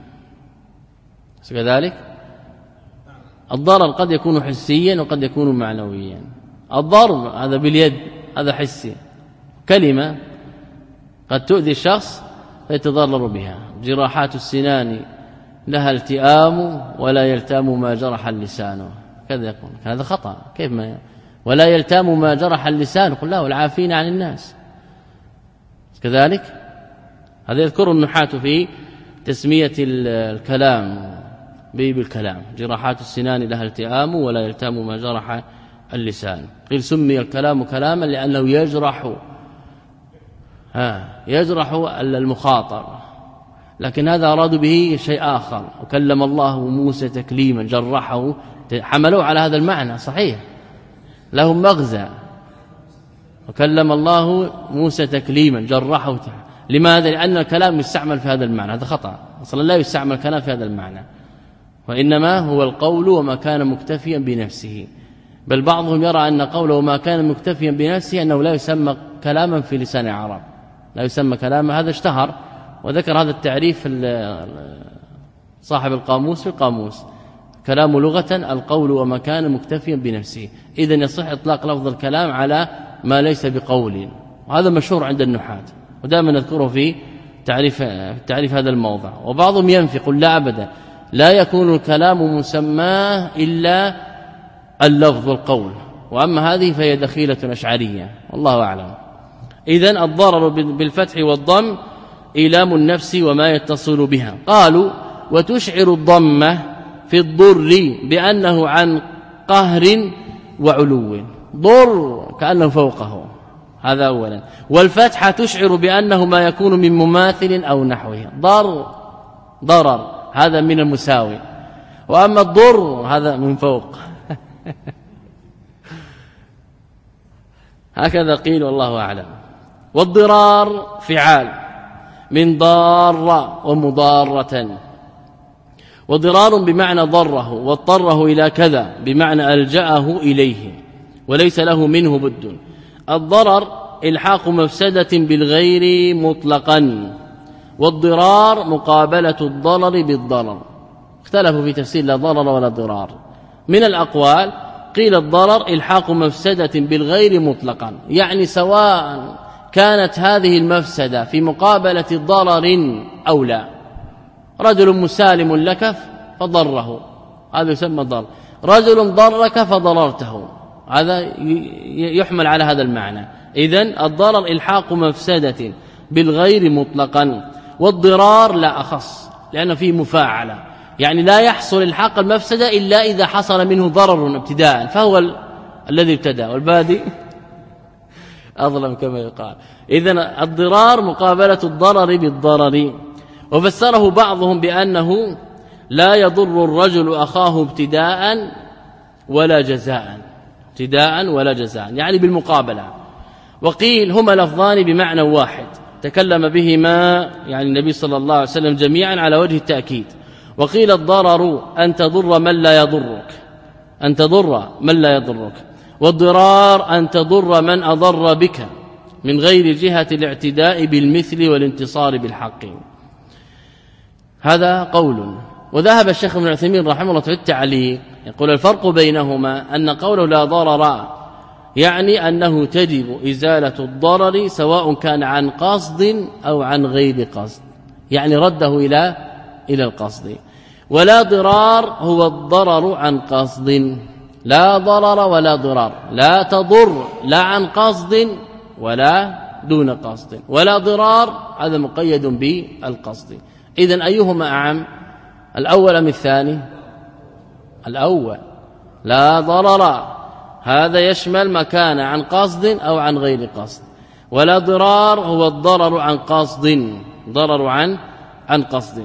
كذلك. الضرر قد يكون حسيا وقد يكون معنويا. الضرر هذا باليد هذا حسي، كلمة قد تؤذي الشخص فيتضرر بها. جراحات السنان لها التئام ولا يلتام ما جرح اللسان، كذا يقول هذا خطأ. كيف ما ولا يلتام ما جرح اللسان؟ قل لا والعافين عن الناس كذلك. هذا يذكر النحاة في تسمية الكلام بالكلام. جراحات السنان لها التئام ولا يلتام ما جرح اللسان. قيل سمي الكلام كلاما لأنه يجرح ها يجرح المخاطر، لكن هذا أرادوا به شيء آخر. وكلم الله موسى تكليما، جرحه، حملوه على هذا المعنى صحيح، لهم مغزى. وكلم الله موسى تكليما جرحه. لماذا؟ لأن الكلام يستعمل في هذا المعنى، هذا خطأ أصلا، لا يستعمل الكلام في هذا المعنى، وإنما هو القول وما كان مكتفيا بنفسه. بل بعضهم يرى أن قوله وما كان مكتفيا بنفسه أنه لا يسمى كلاما في لسان العرب، لا يسمى كلاما. هذا اشتهر وذكر هذا التعريف صاحب القاموس في القاموس: كلام لغة القول وما كان مكتفيا بنفسه. إذن يصح إطلاق لفظ الكلام على ما ليس بقول، وهذا مشهور عند النحاة، ودائما نذكره في تعريف تعريف هذا الموضع. وبعضهم ينفي قل لا أبدا، لا يكون الكلام مسماه إلا اللفظ والقول، وأما هذه فهي دخيلة أشعرية والله أعلم. إذن الضرر بالفتح والضم إيلام النفس وما يتصل بها. قالوا وتشعر الضمة في الضر بأنه عن قهر وعلو، ضر كأنه فوقه، هذا أولا. والفتحة تشعر بأنه ما يكون من مماثل أو نحوه، ضر ضرر هذا من المساوي، وأما الضر هذا من فوق. هكذا قيل والله أعلم. والضرار فعال من ضار ومضارة، وضرار بمعنى ضره واضطره إلى كذا بمعنى ألجأه إليه وليس له منه بد. الضرر إلحاق مفسدة بالغير مطلقا، والضرار مقابلة الضرر بالضرر. اختلفوا في تفسير لا ضرر ولا ضرار. من الأقوال قيل الضرر إلحاق مفسدة بالغير مطلقا، يعني سواء كانت هذه المفسدة في مقابلة ضرر أو لا. رجل مسالم لك فضره، هذا يسمى ضرر. رجل ضرك فضررته، هذا يحمل على هذا المعنى. إذن الضرر إلحاق مفسدة بالغير مطلقا، والضرار لا أخص لأنه فيه مفاعلة، يعني لا يحصل الحاق المفسدة إلا إذا حصل منه ضرر ابتداء، فهو ال... الذي ابتدأ، والبادئ أظلم كما يقال. إذن الضرار مقابلة الضرر بالضرر. وفسره بعضهم بأنه لا يضر الرجل أخاه ابتداء ولا جزاء، ابتداء ولا جزاء، يعني بالمقابلة. وقيل هما لفظان بمعنى واحد تكلم بهما يعني النبي صلى الله عليه وسلم جميعا على وجه التأكيد. وقيل الضرر أن تضر من لا يضرك، أن تضر من لا يضرك، والضرار أن تضر من أضر بك من غير جهة الاعتداء بالمثل والانتصار بالحق. هذا قول. وذهب الشيخ ابن عثيمين رحمه الله في التعليق يقول الفرق بينهما أن قوله لا ضرر يعني أنه تجب إزالة الضرر سواء كان عن قصد أو عن غير قصد، يعني رده إلى إلى القصد. ولا ضرار هو الضرر عن قصد، لا ضرر ولا ضرار، لا تضر لا عن قصد ولا دون قصد، ولا ضرار هذا مقيد بالقصد. إذن أيهما أعم، الأول أم الثاني؟ الأول. لا ضرر هذا يشمل ما كان عن قصد أو عن غير قصد، ولا ضرار هو الضرر عن قصد، ضرر عن عن قصد.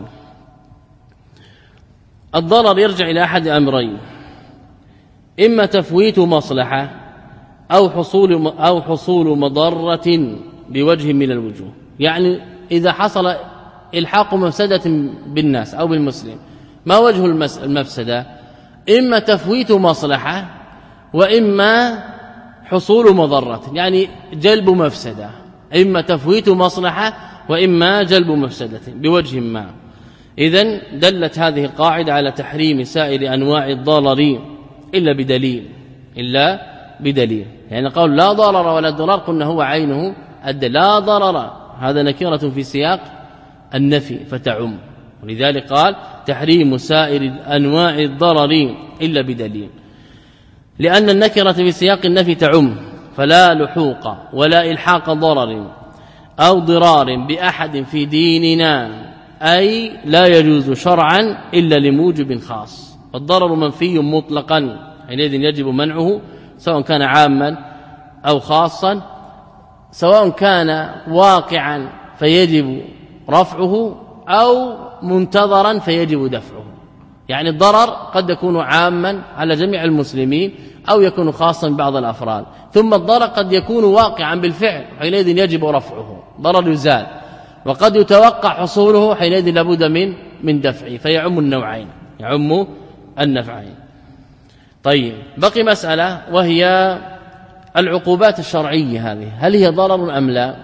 الضرر يرجع إلى أحد أمرين: إما تفويت مصلحة أو حصول أو حصول مضرة بوجه من الوجوه. يعني إذا حصل إلحاق مفسدة بالناس أو بالمسلم، ما وجه المفسدة؟ إما تفويت مصلحة وإما حصول مضرة، يعني جلب مفسدة، إما تفويت مصلحة وإما جلب مفسدة بوجه ما. إذن دلت هذه القاعدة على تحريم سائر أنواع الضرر إلا بدليل، إلا بدليل. يعني قال لا ضرر ولا ضرار قلنا هو عينه الدليل. لا ضرر هذا نكرة في سياق النفي فتعم، ولذلك قال تحريم سائر أنواع الضرر إلا بدليل، لأن النكرة في سياق النفي تعم، فلا لحوق ولا إلحاق ضرر أو ضرار بأحد في ديننا، أي لا يجوز شرعا إلا لموجب خاص. الضرر منفي مطلقا، حينئذ يجب منعه سواء كان عاما أو خاصا، سواء كان واقعا فيجب رفعه أو منتظرا فيجب دفعه. يعني الضرر قد يكون عاما على جميع المسلمين أو يكون خاصا ببعض الأفراد، ثم الضرر قد يكون واقعا بالفعل حينئذ يجب رفعه، ضرر يزال، وقد يتوقع حصوله حينئذ لابد من من دفعه، فيعم النوعين، يعم النفعين. طيب بقي مسألة وهي العقوبات الشرعية هذه، هل هي ضرر أم لا؟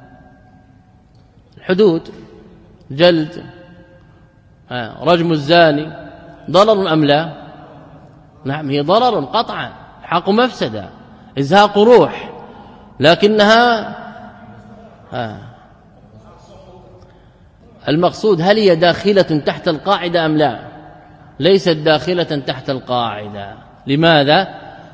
الحدود، جلد، رجم الزاني، ضرر أم لا؟ نعم هي ضرر قطعا، حق مفسدة، إزهاق روح، لكنها آه المقصود هل هي داخلة تحت القاعدة أم لا؟ ليست داخلة تحت القاعدة. لماذا؟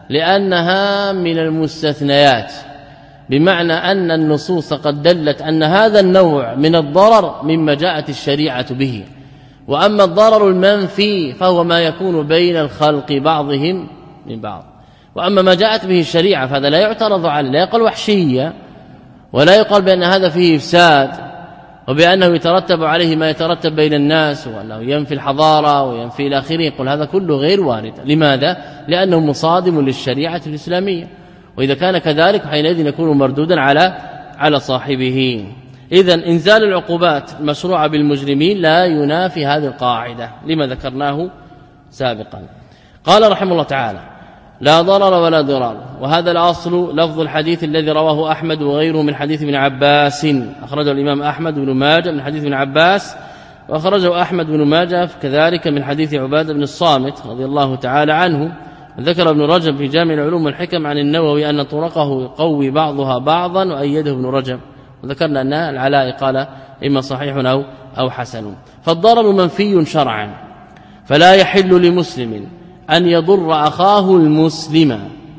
لأنها من المستثنيات، بمعنى أن النصوص قد دلت أن هذا النوع من الضرر مما جاءت الشريعة به، وأما الضرر المنفي فهو ما يكون بين الخلق بعضهم من بعض، وأما ما جاءت به الشريعة فهذا لا يعترض عليه، لا يقال وحشية ولا يقال بأن هذا فيه إفساد وبأنه يترتب عليه ما يترتب بين الناس وأنه ينفي الحضارة وينفي إلى آخره، يقول هذا كله غير وارد. لماذا؟ لأنه مصادم للشريعة الإسلامية، وإذا كان كذلك حينئذ يكون مردودا على على صاحبه. إذن إنزال العقوبات المشروعة بالمجرمين لا ينافي هذه القاعدة لما ذكرناه سابقا. قال رحمه الله تعالى: لا ضرر ولا ضرار، وهذا الأصل لفظ الحديث الذي رواه أحمد وغيره من حديث ابن عباس، أخرجه الإمام أحمد بن ماجه من حديث ابن عباس، وأخرجه أحمد بن ماجه كذلك من حديث عبادة بن الصامت رضي الله تعالى عنه. ذكر ابن رجب في جامع العلوم والحكم عن النووي أن طرقه يقوي بعضها بعضا وأيده ابن رجب، وذكرنا أن العلاء قال إما صحيح أو أو حسن. فالضرر منفي شرعا، فلا يحل لمسلم أن يضر أخاه المسلم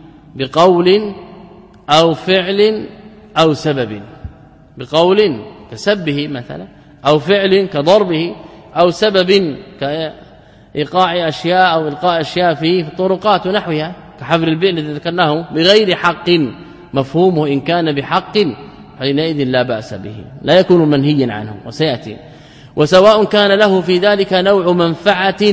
بقول أو فعل أو سبب، بقول كسبه مثلا، أو فعل كضربه، أو سبب كإيقاع أشياء أو إلقاء أشياء في الطرقات ونحوها كحفر البئر الذي ذكرناه بغير حق، مفهومه إن كان بحق حينئذ لا بأس به، لا يكون منهيا عنه وسيأتي. وسواء كان له في ذلك نوع منفعة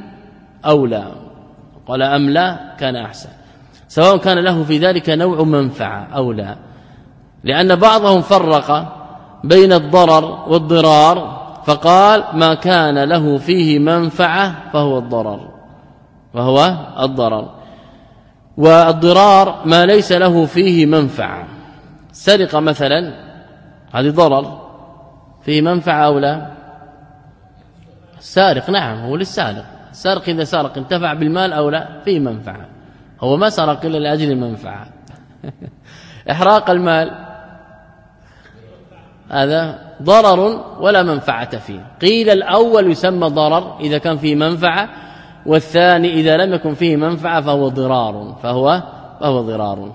أو لا، قال أم لا كان أحسن، سواء كان له في ذلك نوع منفعة أو لا، لأن بعضهم فرق بين الضرر والضرار فقال ما كان له فيه منفعة فهو الضرر وهو الضرر، والضرار ما ليس له فيه منفعة. سرقة مثلا هذه ضرر، فيه منفعة أو لا؟ السارق نعم هو للسارق، السارق إذا سرق انتفع بالمال أو لا؟ فيه منفعة، هو ما سرق إلا لأجل المنفعة. إحراق المال هذا ضرر ولا منفعة فيه. قيل الأول يسمى ضرر إذا كان فيه منفعة، والثاني إذا لم يكن فيه منفعة فهو ضرار فهو فهو ضرار.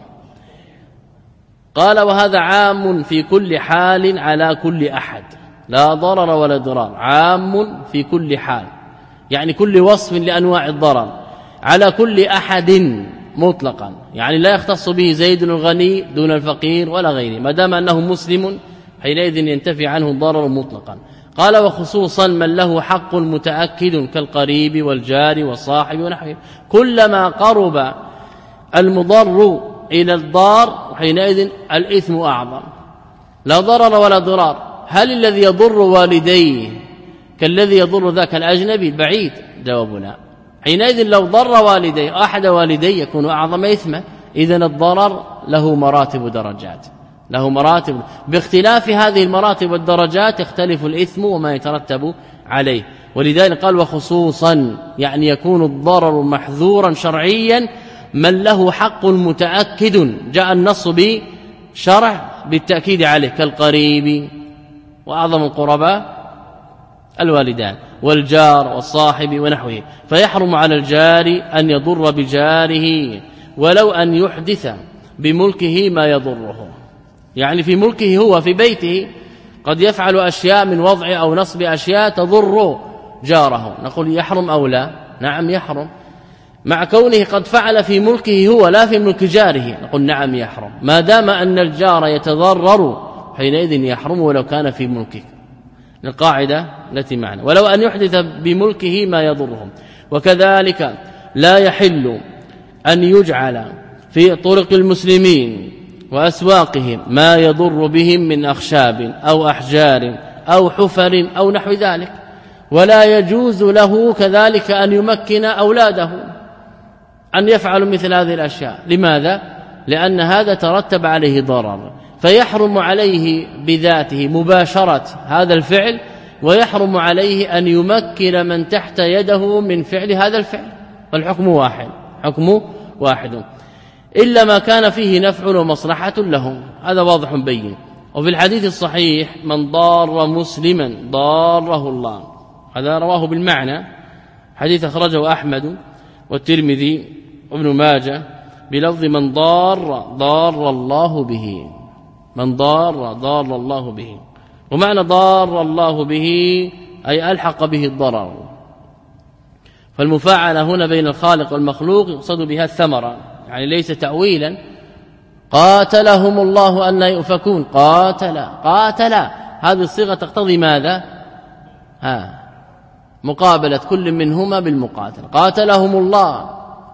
قال وهذا عام في كل حال على كل أحد، لا ضرر ولا ضرار، عام في كل حال، يعني كل وصف لأنواع الضرر على كل أحد مطلقا، يعني لا يختص به زيد الغني دون الفقير ولا غيره، ما دام أنه مسلم حينئذ ينتفي عنه الضرر مطلقا. قال وخصوصا من له حق متأكد كالقريب والجار والصاحب ونحوه، كلما قرب المضر إلى الضار حينئذ الإثم أعظم. لا ضرر ولا ضرار، هل الذي يضر والديه كالذي يضر ذاك الأجنبي البعيد؟ جوابنا حينئذ لو ضر والديه أحد والديه يكون أعظم إثما. إذن الضرر له مراتب درجات، له مراتب، باختلاف هذه المراتب والدرجات يختلف الإثم وما يترتب عليه. ولذلك قال وخصوصا، يعني يكون الضرر محذورا شرعيا من له حق متأكد، جاء النص بشرع بالتأكيد عليه كالقريب، وأعظم القرباء الوالدان، والجار والصاحب ونحوه، فيحرم على الجار أن يضر بجاره ولو أن يحدث بملكه ما يضره، يعني في ملكه هو في بيته قد يفعل أشياء من وضع أو نصب أشياء تضر جاره، نقول يحرم أو لا؟ نعم يحرم. مع كونه قد فعل في ملكه هو لا في ملك جاره، نقول نعم يحرم ما دام أن الجار يتضرر، حينئذ يحرم ولو كان في ملكه، القاعدة التي معنا، ولو أن يحدث بملكه ما يضرهم. وكذلك لا يحل أن يجعل في طرق المسلمين وأسواقهم ما يضر بهم من أخشاب أو أحجار أو حفر أو نحو ذلك، ولا يجوز له كذلك أن يمكن أولاده أن يفعلوا مثل هذه الأشياء. لماذا؟ لأن هذا ترتب عليه ضرر، فيحرم عليه بذاته مباشرة هذا الفعل، ويحرم عليه أن يمكن من تحت يده من فعل هذا الفعل، والحكم واحد، حكم واحد، إلا ما كان فيه نفع ومصلحة لهم، هذا واضح بين. وفي الحديث الصحيح من ضار مسلما ضاره الله، هذا رواه بالمعنى، حديث أخرجه أحمد والترمذي وابن ماجه بلفظ من ضار ضار الله به، من ضار ضار الله به، ومعنى ضار الله به أي ألحق به الضرر. فالمفاعلة هنا بين الخالق والمخلوق يقصد بها الثمرة، يعني ليس تأويلا قاتلهم الله أن يؤفكون، قاتل قاتل هذه الصيغة تقتضي ماذا؟ ها مقابلة كل منهما بالمقاتل، قاتلهم الله،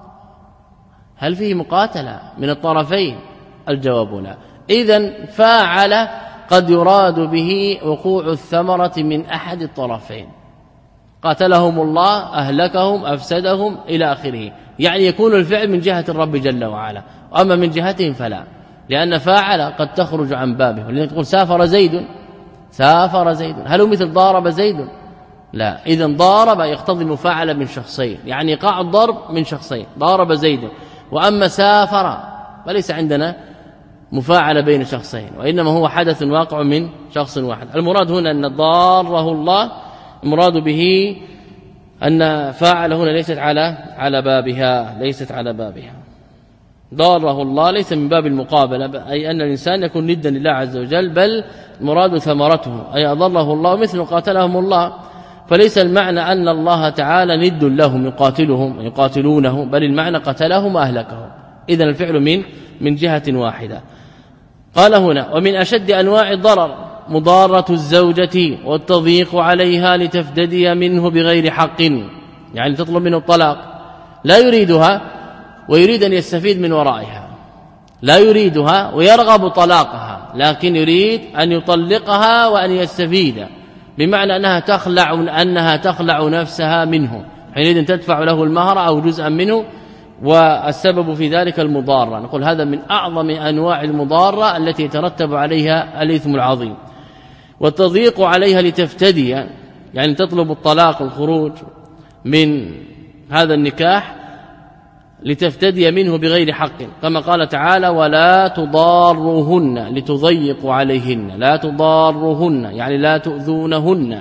هل فيه مقاتلة من الطرفين؟ الجواب لا. إذن فاعل قد يراد به وقوع الثمرة من أحد الطرفين، قاتلهم الله أهلكهم أفسدهم إلى آخره، يعني يكون الفعل من جهة الرب جل وعلا، أما من جهتهم فلا، لأن فاعل قد تخرج عن بابه. ولذلك تقول سافر زيد، سافر زيد، هل هو مثل ضارب زيد؟ لا. إذن ضارب يقتضي المفاعلة من شخصين، يعني يقع الضرب من شخصين، ضارب زيد. وأما سافر فليس عندنا مفاعلة بين شخصين، وإنما هو حدث واقع من شخص واحد. المراد هنا أن ضاره الله، المراد به أن فاعل هنا ليست على على بابها، ليست على بابها. ضاره الله ليس من باب المقابلة، أي أن الإنسان يكون ندا لله عز وجل، بل مراد ثمرته، أي أضره الله مثل قاتلهم الله. فليس المعنى أن الله تعالى ند لهم يقاتلهم يقاتلونه، بل المعنى قتلهم وأهلكهم. إذن الفعل من من جهة واحدة. قال هنا ومن أشد أنواع الضرر مضارة الزوجة والتضييق عليها لتفتدي منه بغير حق، يعني تطلب منه الطلاق، لا يريدها ويريد أن يستفيد من ورائها، لا يريدها ويرغب طلاقها، لكن يريد أن يطلقها وأن يستفيد، بمعنى أنها تخلع أنها تخلع نفسها منه، حينئذ تدفع له المهر أو جزءا منه، والسبب في ذلك المضارة. نقول هذا من أعظم أنواع المضارة التي يترتب عليها الإثم العظيم. والتضييق عليها لتفتدي، يعني تطلب الطلاق الخروج من هذا النكاح لتفتدي منه بغير حق، كما قال تعالى ولا تضاروهن لتضيقوا عليهن، لا تضاروهن يعني لا تؤذونهن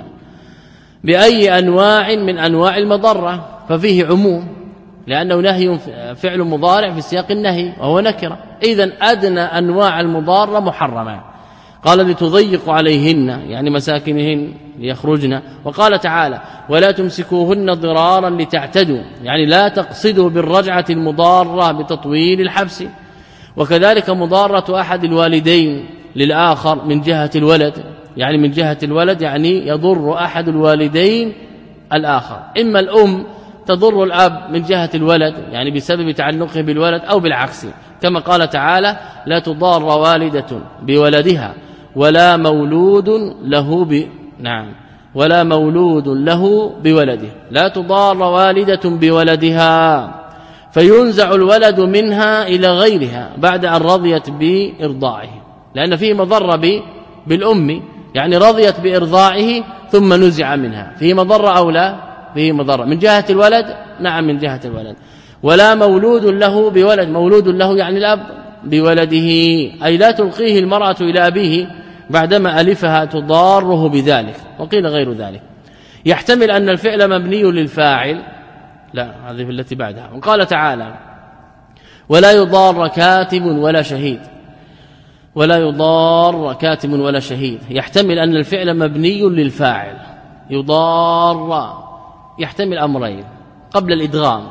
بأي أنواع من أنواع المضرة، ففيه عموم لأنه نهي فعل مضارع في سياق النهي وهو نكرة، إذن أدنى أنواع المضارة محرمة. قال لتضيق عليهن يعني مساكنهن ليخرجن. وقال تعالى ولا تمسكوهن ضرارا لتعتدوا، يعني لا تقصدوا بالرجعة المضارة بتطويل الحبس. وكذلك مضارة أحد الوالدين للآخر من جهة الولد، يعني من جهة الولد يعني يضر أحد الوالدين الآخر، إما الأم تضر الأب من جهة الولد يعني بسبب تعلقه بالولد، أو بالعكس، كما قال تعالى لا تضار والدة بولدها ولا مولود له ب... نعم ولا مولود له بولده، لا تضار والدة بولدها فينزع الولد منها إلى غيرها بعد أن رضيت بإرضاعه، لأن فيه مضرة ب... بالأم، يعني رضيت بإرضاعه ثم نزع منها، فيه مضرة أو لا؟ فيه مضرة من جهة الولد، نعم من جهة الولد. ولا مولود له بولد، مولود له يعني الأب بولده، أي لا تلقيه المرأة إلى أبيه بعدما ألفها تضاره بذلك، وقيل غير ذلك. يحتمل أن الفعل مبني للفاعل، لا هذه التي بعدها. وقال تعالى ولا يضار كاتب ولا شهيد، ولا يضار كاتب ولا شهيد، يحتمل أن الفعل مبني للفاعل. يضار يحتمل أمرين قبل الإدغام،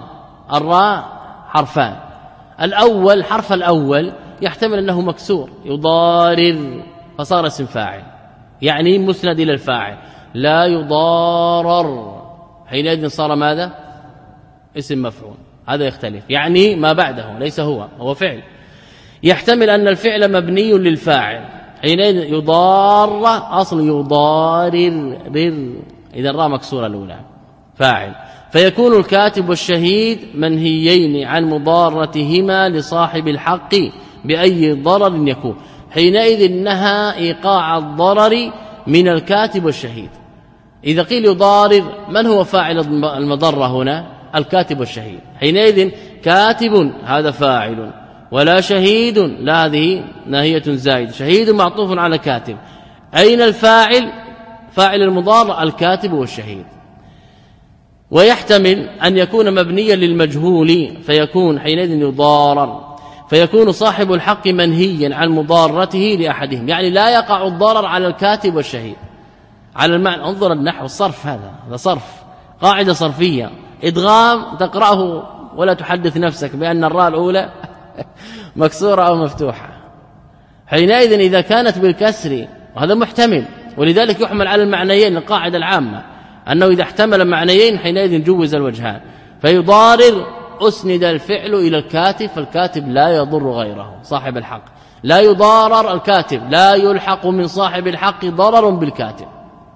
الراء حرفان. الأول حرف الأول يحتمل أنه مكسور يضارر فصار اسم فاعل يعني مسند إلى الفاعل لا يضارر حينئذ صار ماذا اسم مفعول. هذا يختلف يعني ما بعده ليس هو هو فعل. يحتمل أن الفعل مبني للفاعل حينئذ يضار أصل يضارر إذا الراء مكسورة الأولى فاعل. فيكون الكاتب والشهيد منهيين عن مضارتهما لصاحب الحق بأي ضرر يكون. حينئذ نهى إيقاع الضرر من الكاتب والشهيد. إذا قيل يضارر من هو فاعل المضرة هنا؟ الكاتب والشهيد. حينئذ كاتب هذا فاعل ولا شهيد لا هذه ناهية زائد شهيد معطوف على كاتب. أين الفاعل؟ فاعل المضار الكاتب والشهيد. ويحتمل أن يكون مبنيا للمجهول فيكون حينئذ يضارر فيكون صاحب الحق منهيا عن مضارته لأحدهم يعني لا يقع الضرر على الكاتب والشهيد على المعنى. انظر النحو الصرف هذا هذا صرف قاعدة صرفية إدغام تقرأه ولا تحدث نفسك بأن الراء الأولى مكسورة أو مفتوحة. حينئذ إذا كانت بالكسر وهذا محتمل ولذلك يحمل على المعنيين القاعدة العامة أنه إذا احتمل معنيين حينئذ جوز الوجهان. فيضارر أسند الفعل إلى الكاتب فالكاتب لا يضر غيره صاحب الحق لا يضارر الكاتب لا يلحق من صاحب الحق ضرر بالكاتب.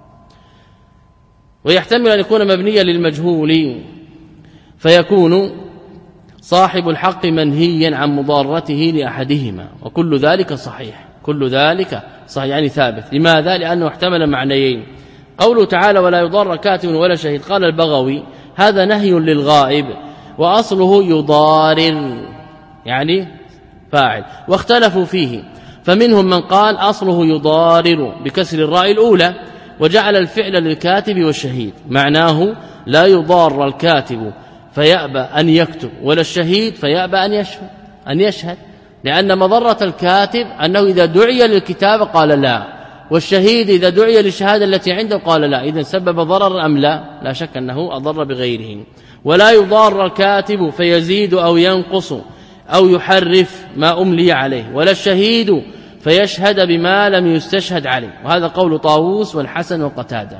ويحتمل أن يكون مبنيا للمجهول فيكون صاحب الحق منهيا عن مضارته لأحدهما وكل ذلك صحيح كل ذلك صحيح يعني ثابت. لماذا؟ لأنه احتمل معنيين. قوله تعالى ولا يضار كاتب ولا شهيد قال البغوي هذا نهي للغائب وأصله يضارر يعني فاعل واختلفوا فيه فمنهم من قال أصله يضارر بكسر الراء الأولى وجعل الفعل للكاتب والشهيد معناه لا يضار الكاتب فيأبى أن يكتب ولا الشهيد فيأبى أن يشهد أن يشهد لأن مضرة الكاتب أنه إذا دعي للكتاب قال لا والشهيد إذا دعي للشهادة التي عنده قال لا إذن سبب ضرر أم لا؟ لا شك أنه أضر بغيره. ولا يضار الكاتب فيزيد أو ينقص أو يحرف ما أملي عليه ولا الشهيد فيشهد بما لم يستشهد عليه. وهذا قول طاووس والحسن وقتادة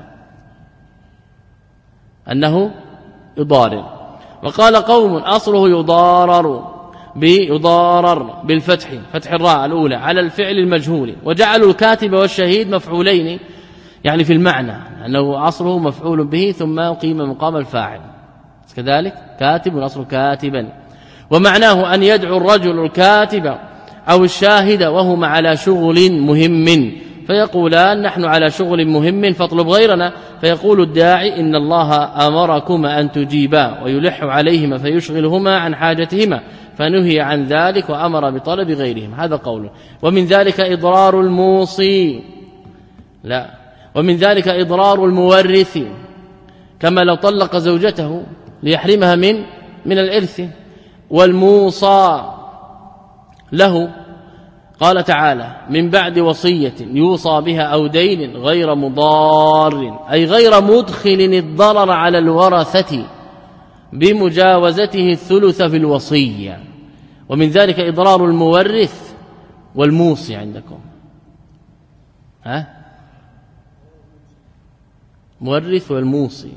أنه يضارر. وقال قوم أصله يضارر بيضارر بالفتح فتح الراء الأولى على الفعل المجهول وجعلوا الكاتب والشهيد مفعولين يعني في المعنى أنه أصله مفعول به ثم قيم مقام الفاعل كذلك كاتب أصله كاتبا. ومعناه أن يدعو الرجل الكاتب أو الشاهد وهما على شغل مهم فيقولان نحن على شغل مهم فاطلب غيرنا فيقول الداعي إن الله أمركما أن تجيبا ويلح عليهما فيشغلهما عن حاجتهما فنهي عن ذلك وأمر بطلب غيرهم. هذا قوله. ومن ذلك إضرار الموصي لا ومن ذلك إضرار المورث كما لو طلق زوجته ليحرمها من من الإرث. والموصى له قال تعالى من بعد وصية يوصى بها أو دين غير مضار أي غير مدخل الضرر على الورثة بمجاوزته الثلث في الوصية. ومن ذلك إضرار المورث والموصي عندكم ها مورث والموصي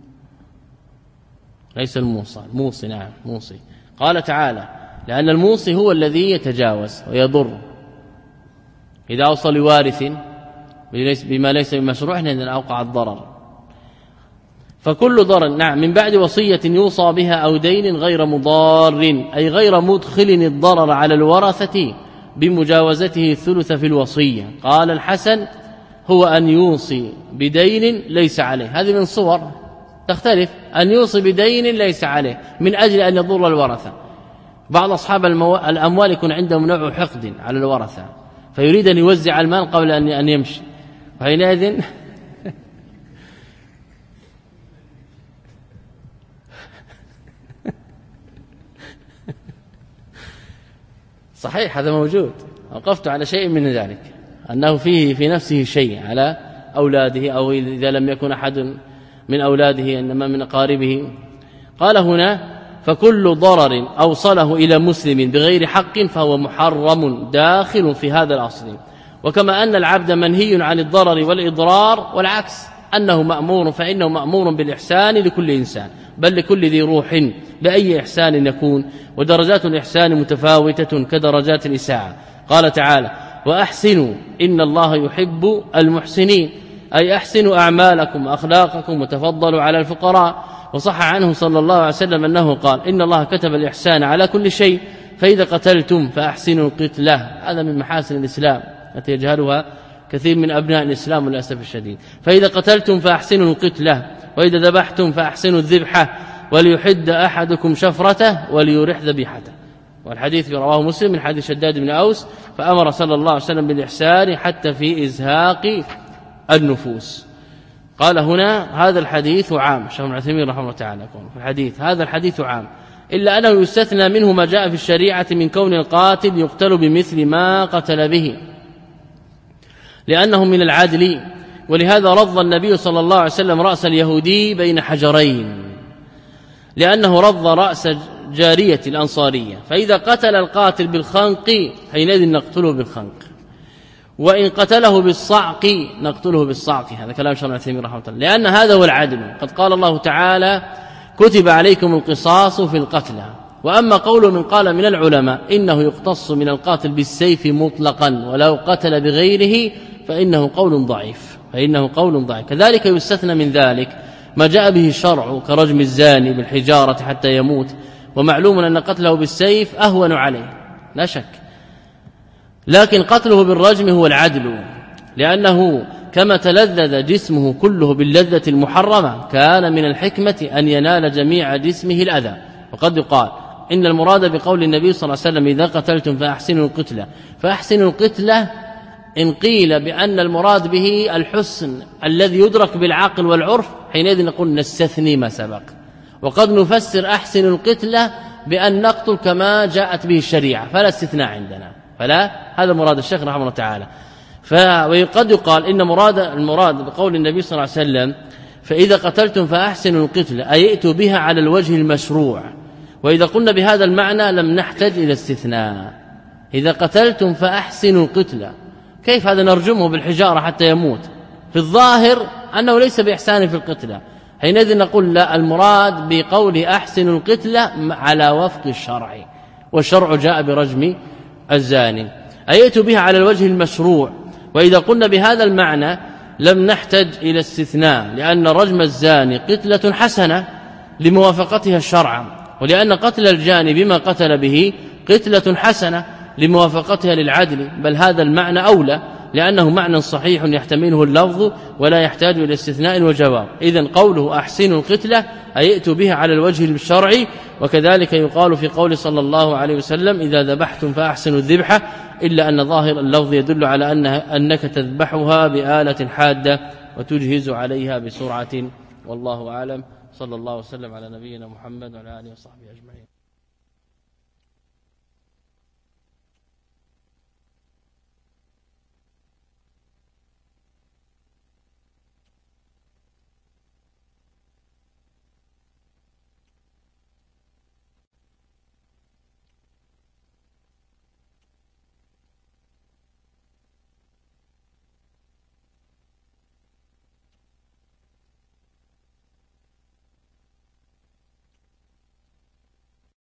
ليس الموصى الموصي نعم موصي. قال تعالى لأن الموصي هو الذي يتجاوز ويضر إذا أوصى لوارث بما ليس بمشروع إذن أوقع الضرر. فكل ضرر نعم من بعد وصية يوصى بها أو دين غير مضار أي غير مدخل الضرر على الورثة بمجاوزته الثلث في الوصية. قال الحسن هو أن يوصي بدين ليس عليه. هذه من صور تختلف أن يوصي بدين ليس عليه من أجل أن يضر الورثة. بعض أصحاب الأموال يكون عندهم نوع حقد على الورثة فيريد أن يوزع المال قبل أن يمشي وحينئذ صحيح هذا موجود. وقفت على شيء من ذلك أنه فيه في نفسه شيء على أولاده أو إذا لم يكن أحد من أولاده إنما من أقاربه. قال هنا فكل ضرر أوصله إلى مسلم بغير حق فهو محرم داخل في هذا الأصل. وكما أن العبد منهي عن الضرر والإضرار، والعكس أنه مأمور، فإنه مأمور بالإحسان لكل إنسان، بل لكل ذي روح بأي إحسان يكون، ودرجات الإحسان متفاوتة كدرجات الإساءة. قال تعالى: وأحسنوا إن الله يحب المحسنين، أي أحسنوا أعمالكم وأخلاقكم وتفضلوا على الفقراء. وصح عنه صلى الله عليه وسلم أنه قال: إن الله كتب الإحسان على كل شيء، فإذا قتلتم فأحسنوا القتلة. هذا من محاسن الإسلام التي يجهلها كثير من أبناء الإسلام للأسف الشديد. فإذا قتلتم فأحسنوا القتلة، وإذا ذبحتم فأحسنوا الذبحة، وليحد أحدكم شفرته وليرح ذبيحته. والحديث رواه مسلم من حديث شداد بن أوس، فأمر صلى الله عليه وسلم بالإحسان حتى في إزهاق النفوس. قال هنا: هذا الحديث عام. الشيخ ابن عثيمين رحمه الله تعالى يقول في الحديث: هذا الحديث عام، إلا أنه يستثنى منه ما جاء في الشريعة من كون القاتل يقتل بمثل ما قتل به، لأنه من العدل. ولهذا رض النبي صلى الله عليه وسلم رأس اليهودي بين حجرين، لأنه رض رأس جارية الأنصارية، فإذا قتل القاتل بالخنق حينئذ نقتله بالخنق، وإن قتله بالصعق نقتله بالصعق. هذا كلام شيخ ابن عثيمين رحمه الله، لأن هذا هو العدل. قد قال الله تعالى: كتب عليكم القصاص في القتلى. وأما قول من قال من العلماء إنه يقتص من القاتل بالسيف مطلقا ولو قتل بغيره فإنه قول ضعيف فإنه قول ضعيف كذلك يستثنى من ذلك ما جاء به الشرع كرجم الزاني بالحجارة حتى يموت، ومعلوم أن قتله بالسيف أهون عليه لا شك، لكن قتله بالرجم هو العدل، لأنه كما تلذذ جسمه كله باللذة المحرمة كان من الحكمة أن ينال جميع جسمه الأذى. وقد يقال إن المراد بقول النبي صلى الله عليه وسلم: إذا قتلتم فأحسنوا القتلة، فأحسنوا القتلة إن قيل بأن المراد به الحسن الذي يدرك بالعقل والعرف حينئذ نقول نستثني ما سبق. وقد نفسر أحسن القتلة بأن نقتل كما جاءت به الشريعة، فلا استثناء عندنا، فلا هذا مراد الشيخ رحمه الله تعالى. وقد يقال إن مراد المراد بقول النبي صلى الله عليه وسلم: فإذا قتلتم فأحسنوا القتلة، أي ائتوا بها على الوجه المشروع. وإذا قلنا بهذا المعنى لم نحتج إلى استثناء. إذا قتلتم فأحسنوا القتلة، كيف هذا نرجمه بالحجارة حتى يموت؟ في الظاهر أنه ليس بإحسان في القتلة، حينئذ نقول لا، المراد بقول أحسنوا القتلة على وفق الشرع، والشرع جاء برجم الزاني، أي ائتوا بها على الوجه المشروع. وإذا قلنا بهذا المعنى لم نحتج إلى استثناء، لأن رجم الزاني قتلة حسنة لموافقتها الشرع، ولأن قتل الجاني بما قتل به قتلة حسنة لموافقتها للعدل، بل هذا المعنى أولى، لأنه معنى صحيح يحتمله اللفظ ولا يحتاج إلى استثناء وجواب. إذن قوله أحسنوا القتلة أي ائتوا بها على الوجه الشرعي. وكذلك يقال في قول صلى الله عليه وسلم: إذا ذبحتم فأحسنوا الذبحة، إلا أن ظاهر اللفظ يدل على أنها أنك تذبحها بآلة حادة وتجهز عليها بسرعة. والله أعلم. صلى الله وسلم على نبينا محمد وعلى آله وصحبه أجمعين.